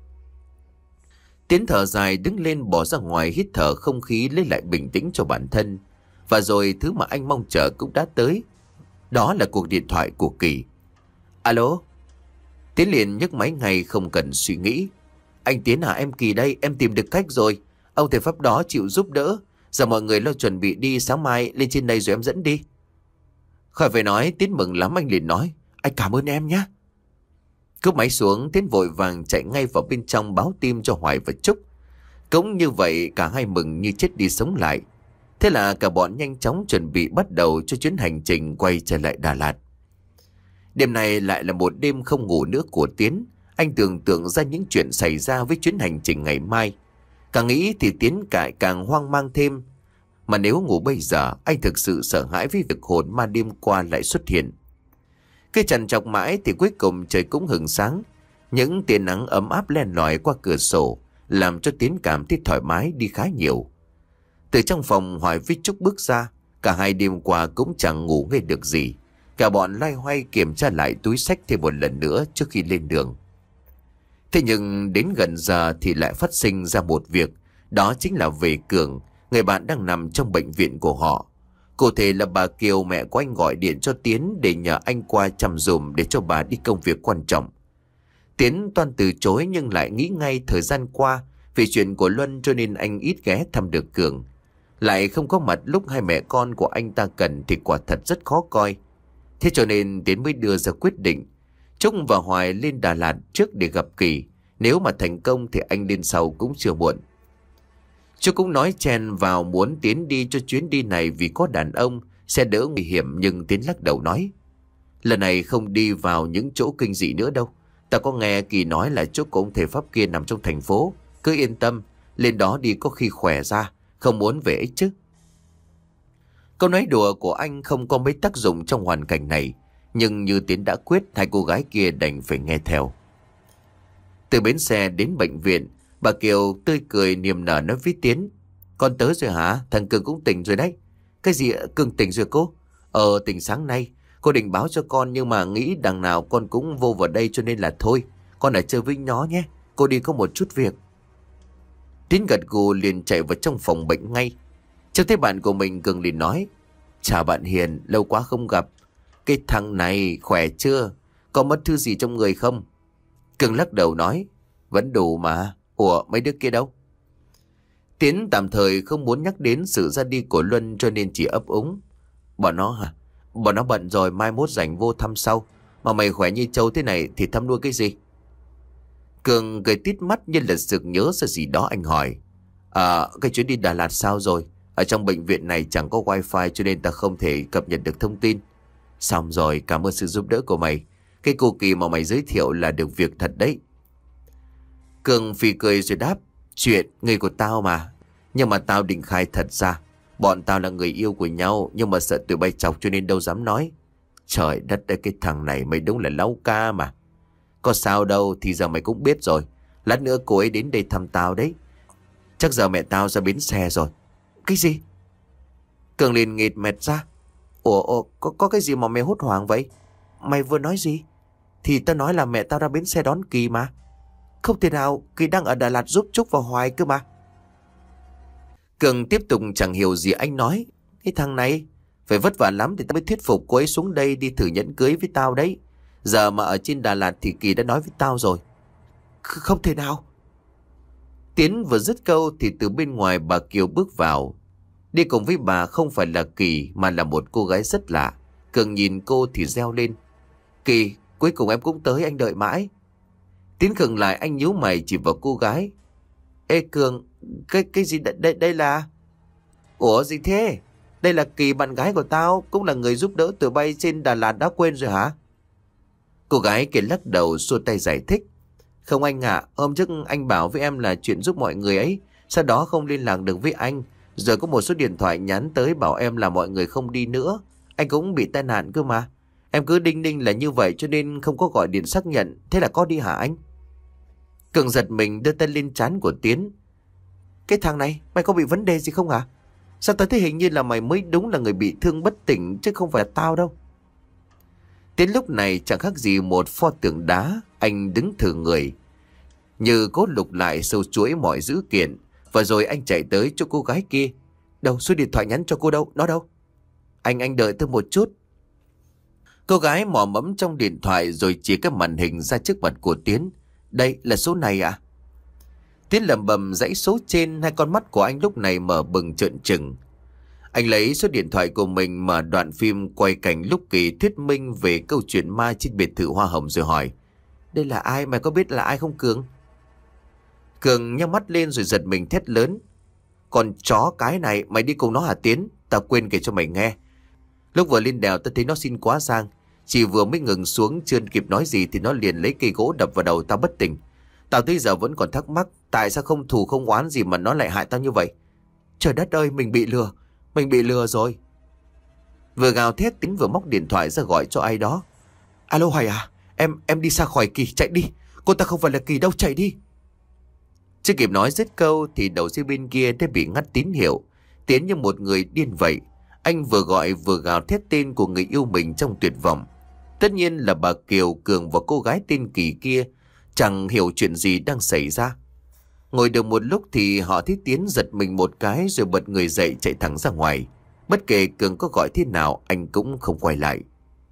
Tiến thở dài đứng lên bỏ ra ngoài hít thở không khí lấy lại bình tĩnh cho bản thân. Và rồi thứ mà anh mong chờ cũng đã tới. Đó là cuộc điện thoại của Kỳ. Alo? Tiến liền nhấc máy ngay không cần suy nghĩ. Anh Tiến hả? Em Kỳ đây, em tìm được cách rồi. Ông thầy pháp đó chịu giúp đỡ. Giờ mọi người lo chuẩn bị đi, sáng mai lên trên đây rồi em dẫn đi. Khỏi phải nói, Tiến mừng lắm. Anh liền nói. Anh cảm ơn em nhé. Cúp máy xuống, Tiến vội vàng chạy ngay vào bên trong báo tin cho Hoài và Trúc. Cũng như vậy cả hai mừng như chết đi sống lại. Thế là cả bọn nhanh chóng chuẩn bị bắt đầu cho chuyến hành trình quay trở lại Đà Lạt. Đêm này lại là một đêm không ngủ nữa của Tiến. Anh tưởng tượng ra những chuyện xảy ra với chuyến hành trình ngày mai. Càng nghĩ thì Tiến cải càng hoang mang thêm. Mà nếu ngủ bây giờ, anh thực sự sợ hãi với việc hồn ma đêm qua lại xuất hiện. Cái trằn trọc mãi thì cuối cùng trời cũng hừng sáng. Những tia nắng ấm áp len lỏi qua cửa sổ làm cho Tiến cảm thấy thoải mái đi khá nhiều. Từ trong phòng, Hoài với Trúc bước ra. Cả hai đêm qua cũng chẳng ngủ nghe được gì. Cả bọn loay hoay kiểm tra lại túi xách thêm một lần nữa trước khi lên đường. Thế nhưng đến gần giờ thì lại phát sinh ra một việc. Đó chính là về Cường, người bạn đang nằm trong bệnh viện của họ. Cụ thể là bà Kiều, mẹ của anh, gọi điện cho Tiến để nhờ anh qua chăm dùm để cho bà đi công việc quan trọng. Tiến toan từ chối nhưng lại nghĩ ngay thời gian qua vì chuyện của Luân cho nên anh ít ghé thăm được Cường. Lại không có mặt lúc hai mẹ con của anh ta cần thì quả thật rất khó coi. Thế cho nên Tiến mới đưa ra quyết định Trúc và Hoài lên Đà Lạt trước để gặp Kỳ. Nếu mà thành công thì anh lên sau cũng chưa muộn. Trúc cũng nói chen vào muốn Tiến đi cho chuyến đi này vì có đàn ông sẽ đỡ nguy hiểm, nhưng Tiến lắc đầu nói lần này không đi vào những chỗ kinh dị nữa đâu. Ta có nghe Kỳ nói là Trúc của ông thầy Pháp kia nằm trong thành phố. Cứ yên tâm, lên đó đi có khi khỏe ra, không muốn về ích chứ. Câu nói đùa của anh không có mấy tác dụng trong hoàn cảnh này, nhưng như Tiến đã quyết, hai cô gái kia đành phải nghe theo. Từ bến xe đến bệnh viện, bà Kiều tươi cười niềm nở nói với Tiến: Con tới rồi hả? Thằng Cường cũng tỉnh rồi đấy. Cái gì ạ? Cường tỉnh rồi cô? Ờ tỉnh sáng nay. Cô định báo cho con nhưng mà nghĩ đằng nào con cũng vô vào đây cho nên là thôi. Con ở chơi với nó nhé. Cô đi có một chút việc. Tiến gật gù liền chạy vào trong phòng bệnh ngay. Trông thấy bạn của mình, Cường liền nói: Chào bạn Hiền, lâu quá không gặp. Cái thằng này khỏe chưa? Có mất thứ gì trong người không? Cường lắc đầu nói: Vẫn đủ mà. Ủa mấy đứa kia đâu? Tiến tạm thời không muốn nhắc đến sự ra đi của Luân cho nên chỉ ấp úng: Bọn nó hả? Bọn nó bận rồi, mai mốt rảnh vô thăm sau. Mà mày khỏe như trâu thế này thì thăm nuôi cái gì? Cường cười tít mắt như là sực nhớ ra gì đó, anh hỏi: À, cái chuyến đi Đà Lạt sao rồi? Ở trong bệnh viện này chẳng có wifi cho nên ta không thể cập nhật được thông tin. Xong rồi, cảm ơn sự giúp đỡ của mày. Cái cô Kỳ mà mày giới thiệu là được việc thật đấy. Cường phì cười rồi đáp: Chuyện người của tao mà. Nhưng mà tao định khai thật ra. Bọn tao là người yêu của nhau, nhưng mà sợ tụi bay chọc cho nên đâu dám nói. Trời đất ơi, cái thằng này mày đúng là láu ca mà. Có sao đâu, thì giờ mày cũng biết rồi. Lát nữa cô ấy đến đây thăm tao đấy. Chắc giờ mẹ tao ra bến xe rồi. Cái gì? Cường liền nghịt mệt ra. Ủa, ủa có, có cái gì mà mày hốt hoảng vậy? Mày vừa nói gì? Thì tao nói là mẹ tao ra bến xe đón Kỳ mà. Không thể nào, Kỳ đang ở Đà Lạt giúp Trúc và Hoài cơ mà. Cường tiếp tục chẳng hiểu gì anh nói. Cái thằng này phải vất vả lắm thì tao mới thuyết phục cô ấy xuống đây đi thử nhẫn cưới với tao đấy. Giờ mà ở trên Đà Lạt thì Kỳ đã nói với tao rồi. Không thể nào. Tiến vừa dứt câu thì từ bên ngoài bà Kiều bước vào. Đi cùng với bà không phải là Kỳ mà là một cô gái rất lạ. Cường nhìn cô thì reo lên: Kỳ, cuối cùng em cũng tới, anh đợi mãi. Tiến khựng lại, anh nhíu mày chỉ vào cô gái. Ê Cường, cái cái gì đây, đây, đây là... Ủa gì thế? Đây là Kỳ, bạn gái của tao, cũng là người giúp đỡ tụi bay trên Đà Lạt, đã quên rồi hả? Cô gái kia lắc đầu xua tay giải thích: Không anh ạ, à, hôm trước anh bảo với em là chuyện giúp mọi người ấy. Sau đó không liên lạc được với anh. Rồi có một số điện thoại nhắn tới bảo em là mọi người không đi nữa. Anh cũng bị tai nạn cơ mà. Em cứ đinh ninh là như vậy cho nên không có gọi điện xác nhận. Thế là có đi hả anh? Cường giật mình đưa tay lên trán của Tiến. Cái thằng này, mày có bị vấn đề gì không hả? Sao tao thấy hình như là mày mới đúng là người bị thương bất tỉnh chứ không phải là tao đâu. Tiến lúc này chẳng khác gì một pho tượng đá. Anh đứng thử người, như cố lục lại sâu chuỗi mọi dữ kiện. Và rồi anh chạy tới cho cô gái kia. Đâu, số điện thoại nhắn cho cô đâu? Nó đâu? Anh, anh đợi tôi một chút. Cô gái mò mẫm trong điện thoại rồi chỉ cái màn hình ra trước mặt của Tiến. Đây là số này à? Tiến lẩm bẩm dãy số trên. Hai con mắt của anh lúc này mở bừng trợn trừng. Anh lấy số điện thoại của mình mở đoạn phim quay cảnh lúc Kỳ thuyết minh về câu chuyện ma trên biệt thự hoa hồng rồi hỏi: Đây là ai? Mày có biết là ai không Cường? Cường nhắc mắt lên rồi giật mình thét lớn: Con chó cái này, mày đi cùng nó hả Tiến? Tao quên kể cho mày nghe. Lúc vừa lên đèo tao thấy nó xin quá sang. Chỉ vừa mới ngừng xuống chưa kịp nói gì thì nó liền lấy cây gỗ đập vào đầu tao bất tỉnh. Tao tới giờ vẫn còn thắc mắc tại sao không thù không oán gì mà nó lại hại tao như vậy. Trời đất ơi, mình bị lừa. Mình bị lừa rồi. Vừa gào thét, Tiến vừa móc điện thoại ra gọi cho ai đó. Alo Hoài à? Em em đi xa khỏi Kỳ, chạy đi. Cô ta không phải là Kỳ đâu, chạy đi. Chưa kịp nói dứt câu thì đầu dây bên kia đã bị ngắt tín hiệu. Tiến như một người điên vậy. Anh vừa gọi vừa gào thét tên của người yêu mình trong tuyệt vọng. Tất nhiên là bà Kiều, Cường và cô gái tên Kỳ kia chẳng hiểu chuyện gì đang xảy ra. Ngồi được một lúc thì họ thấy Tiến giật mình một cái rồi bật người dậy chạy thẳng ra ngoài. Bất kể Cường có gọi thế nào anh cũng không quay lại.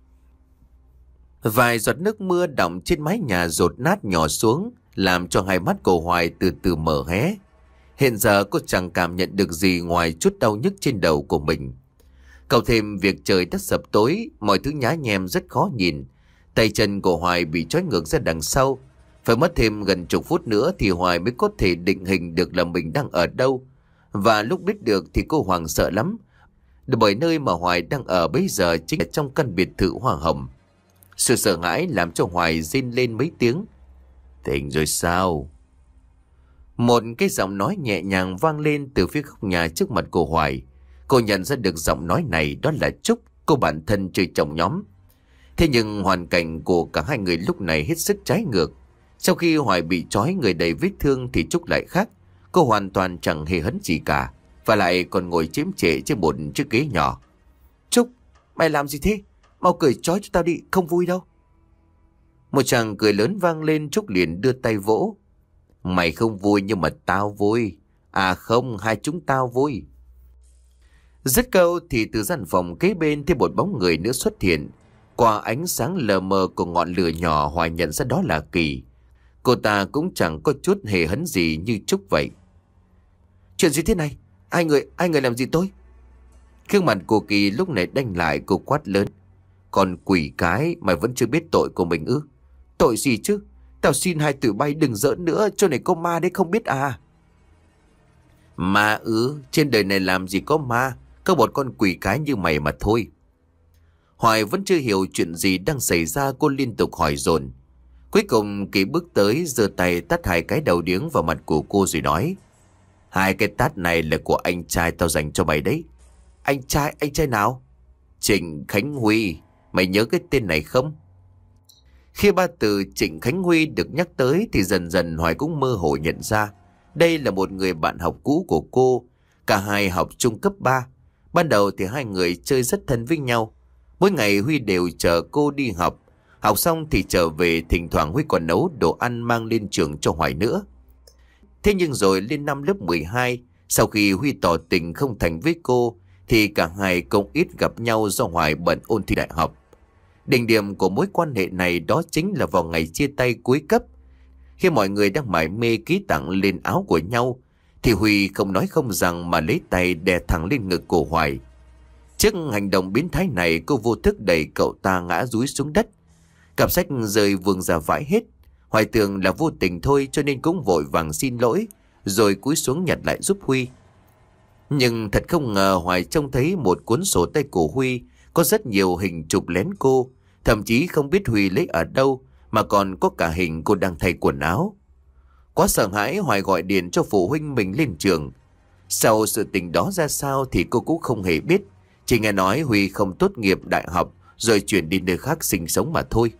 Vài giọt nước mưa đọng trên mái nhà dột nát nhỏ xuống, làm cho hai mắt cô Hoài từ từ mở hé. Hiện giờ cô chẳng cảm nhận được gì ngoài chút đau nhức trên đầu của mình. Cộng thêm việc trời đất sập tối, mọi thứ nhá nhem rất khó nhìn. Tay chân của Hoài bị trói ngược ra đằng sau. Phải mất thêm gần chục phút nữa thì Hoài mới có thể định hình được là mình đang ở đâu. Và lúc biết được thì cô hoảng sợ lắm. Bởi nơi mà Hoài đang ở bây giờ chính là trong căn biệt thự hoa hồng. Sự sợ hãi làm cho Hoài rên lên mấy tiếng. Tỉnh rồi sao? Một cái giọng nói nhẹ nhàng vang lên từ phía góc nhà trước mặt cô Hoài. Cô nhận ra được giọng nói này đó là Trúc, cô bạn thân chơi trong nhóm. Thế nhưng hoàn cảnh của cả hai người lúc này hết sức trái ngược. Sau khi Hoài bị trói người đầy vết thương thì Trúc lại khác. Cô hoàn toàn chẳng hề hấn gì cả, và lại còn ngồi chiếm trệ trên một chiếc ghế nhỏ. Trúc, mày làm gì thế? Mau cởi trói cho tao đi, không vui đâu. Một chàng cười lớn vang lên, Trúc liền đưa tay vỗ. Mày không vui nhưng mà tao vui. À không, hai chúng tao vui. Dứt câu thì từ gian phòng kế bên thêm một bóng người nữa xuất hiện. Qua ánh sáng lờ mờ của ngọn lửa nhỏ, Hoài nhận ra đó là Kỳ. Cô ta cũng chẳng có chút hề hấn gì như Trúc vậy. Chuyện gì thế này? Hai người, hai người làm gì tôi? Gương mặt của Kỳ lúc này đanh lại, cô quát lớn. Còn quỷ cái, mày vẫn chưa biết tội của mình ư? Tội gì chứ? Tao xin hai tụi bay đừng giỡn nữa, chỗ này có ma đấy không biết à? Ma ư? Trên đời này làm gì có ma? Có một con quỷ cái như mày mà thôi. Hoài vẫn chưa hiểu chuyện gì đang xảy ra, cô liên tục hỏi dồn. Cuối cùng Kỳ bước tới, giơ tay tát hai cái đầu điếng vào mặt của cô rồi nói. Hai cái tát này là của anh trai tao dành cho mày đấy. Anh trai, anh trai nào? Trịnh Khánh Huy, mày nhớ cái tên này không? Khi ba từ Trịnh Khánh Huy được nhắc tới thì dần dần Hoài cũng mơ hồ nhận ra. Đây là một người bạn học cũ của cô. Cả hai học trung cấp ba. Ban đầu thì hai người chơi rất thân với nhau. Mỗi ngày Huy đều chờ cô đi học. Học xong thì trở về, thỉnh thoảng Huy còn nấu đồ ăn mang lên trường cho Hoài nữa. Thế nhưng rồi lên năm lớp mười hai, sau khi Huy tỏ tình không thành với cô, thì cả hai cũng ít gặp nhau do Hoài bận ôn thi đại học. Đỉnh điểm của mối quan hệ này đó chính là vào ngày chia tay cuối cấp. Khi mọi người đang mải mê ký tặng lên áo của nhau, thì Huy không nói không rằng mà lấy tay đè thẳng lên ngực của Hoài. Trước hành động biến thái này, cô vô thức đẩy cậu ta ngã dúi xuống đất. Cặp sách rơi vương ra vãi hết. Hoài tưởng là vô tình thôi cho nên cũng vội vàng xin lỗi, rồi cúi xuống nhặt lại giúp Huy. Nhưng thật không ngờ Hoài trông thấy một cuốn sổ tay của Huy có rất nhiều hình chụp lén cô. Thậm chí không biết Huy lấy ở đâu, mà còn có cả hình cô đang thay quần áo. Quá sợ hãi, Hoài gọi điện cho phụ huynh mình lên trường. Sau sự tình đó ra sao thì cô cũng không hề biết. Chỉ nghe nói Huy không tốt nghiệp đại học rồi chuyển đi nơi khác sinh sống mà thôi.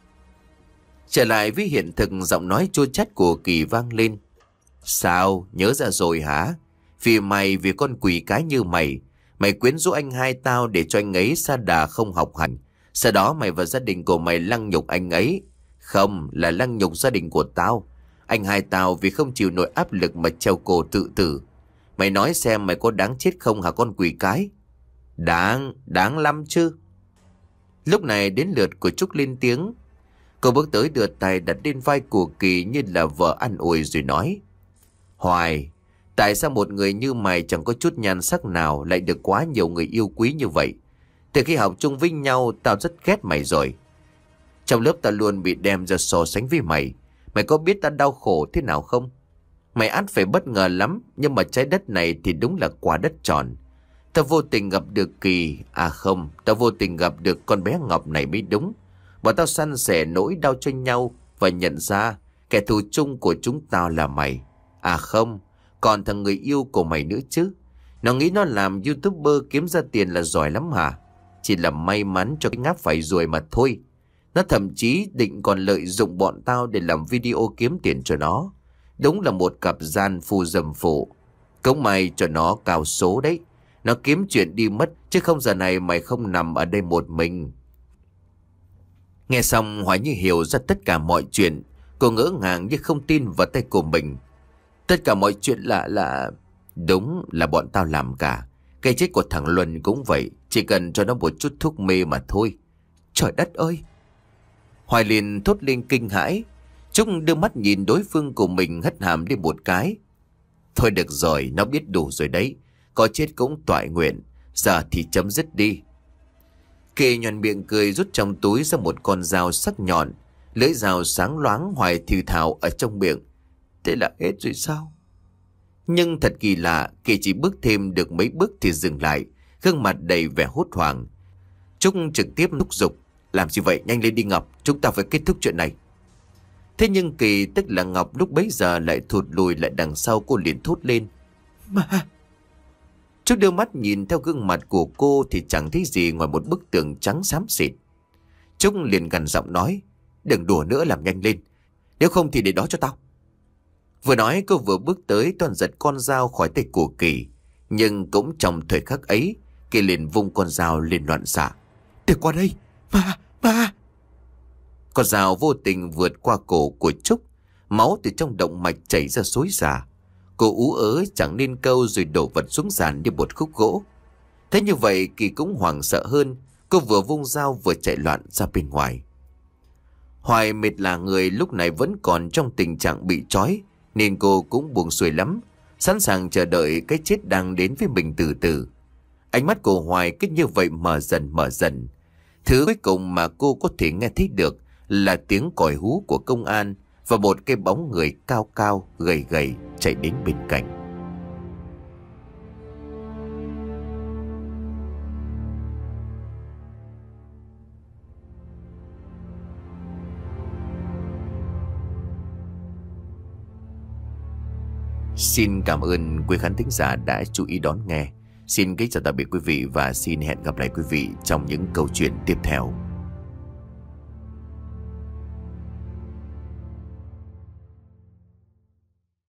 Trở lại với hiện thực, giọng nói chua chát của Kỳ vang lên. Sao? Nhớ ra rồi hả? Vì mày, vì con quỷ cái như mày, mày quyến rũ anh hai tao để cho anh ấy sa đà không học hành. Sau đó mày và gia đình của mày lăng nhục anh ấy. Không, là lăng nhục gia đình của tao. Anh hai tao vì không chịu nổi áp lực mà treo cổ tự tử. Mày nói xem mày có đáng chết không hả con quỷ cái? Đáng, đáng lắm chứ. Lúc này đến lượt của Trúc lên tiếng. Cô bước tới đưa tay đặt lên vai của Kỳ như là vợ an ủi rồi nói. Hoài, tại sao một người như mày chẳng có chút nhan sắc nào lại được quá nhiều người yêu quý như vậy? Từ khi học chung với nhau, tao rất ghét mày rồi. Trong lớp tao luôn bị đem ra so sánh với mày. Mày có biết tao đau khổ thế nào không? Mày ắt phải bất ngờ lắm, nhưng mà trái đất này thì đúng là quả đất tròn. Tao vô tình gặp được Kỳ, à không, tao vô tình gặp được con bé Ngọc này mới đúng. Bọn tao săn sẻ nỗi đau cho nhau và nhận ra kẻ thù chung của chúng tao là mày. À không, còn thằng người yêu của mày nữa chứ. Nó nghĩ nó làm YouTuber kiếm ra tiền là giỏi lắm hả? Chỉ là may mắn cho cái ngáp phải ruồi mà thôi. Nó thậm chí định còn lợi dụng bọn tao để làm video kiếm tiền cho nó. Đúng là một cặp gian phu dâm phụ. Cũng may cho nó cao số đấy. Nó kiếm chuyện đi mất, chứ không giờ này mày không nằm ở đây một mình. Nghe xong Hoài như hiểu ra tất cả mọi chuyện. Cô ngỡ ngàng như không tin vào tay của mình. Tất cả mọi chuyện là là đúng là bọn tao làm cả. Cái chết của thằng Luân cũng vậy. Chỉ cần cho nó một chút thuốc mê mà thôi. Trời đất ơi! Hoài liền thốt lên kinh hãi. Trúc đưa mắt nhìn đối phương của mình, hất hàm đi một cái. Thôi được rồi, nó biết đủ rồi đấy. Có chết cũng toại nguyện. Giờ thì chấm dứt đi. Kỳ nhoẻn miệng cười, rút trong túi ra một con dao sắc nhọn. Lưỡi dao sáng loáng. Hoài thì thào ở trong miệng: Thế là hết rồi sao? Nhưng thật kỳ lạ, Kỳ chỉ bước thêm được mấy bước thì dừng lại, gương mặt đầy vẻ hốt hoảng. Trúc trực tiếp thúc giục: Làm gì vậy, nhanh lên đi Ngọc, chúng ta phải kết thúc chuyện này. Thế nhưng Kỳ, tức là Ngọc, lúc bấy giờ lại thụt lùi lại đằng sau. Cô liền thốt lên: Mà! Trúc đưa mắt nhìn theo gương mặt của cô thì chẳng thấy gì ngoài một bức tường trắng xám xịt. Trúc liền gằn giọng nói: Đừng đùa nữa, làm nhanh lên, nếu không thì để đó cho tao. Vừa nói cô vừa bước tới toàn giật con dao khỏi tay của Kỳ. Nhưng cũng trong thời khắc ấy, Kỳ liền vung con dao lên loạn xạ: Để qua đây, mà, mà! Con dao vô tình vượt qua cổ của Trúc. Máu từ trong động mạch chảy ra xối xả. Cô ú ớ chẳng nên câu rồi đổ vật xuống sàn như một khúc gỗ. Thế như vậy Kỳ cũng hoảng sợ hơn. Cô vừa vung dao vừa chạy loạn ra bên ngoài. Hoài mệt là người lúc này vẫn còn trong tình trạng bị trói, nên cô cũng buồn xuôi lắm, sẵn sàng chờ đợi cái chết đang đến với mình từ từ. Ánh mắt của Hoài cứ như vậy mở dần mở dần. Thứ cuối cùng mà cô có thể nghe thấy được là tiếng còi hú của công an và một cái bóng người cao cao gầy gầy chạy đến bên cạnh. Xin cảm ơn quý khán thính giả đã chú ý đón nghe. Xin kính chào tạm biệt quý vị và xin hẹn gặp lại quý vị trong những câu chuyện tiếp theo.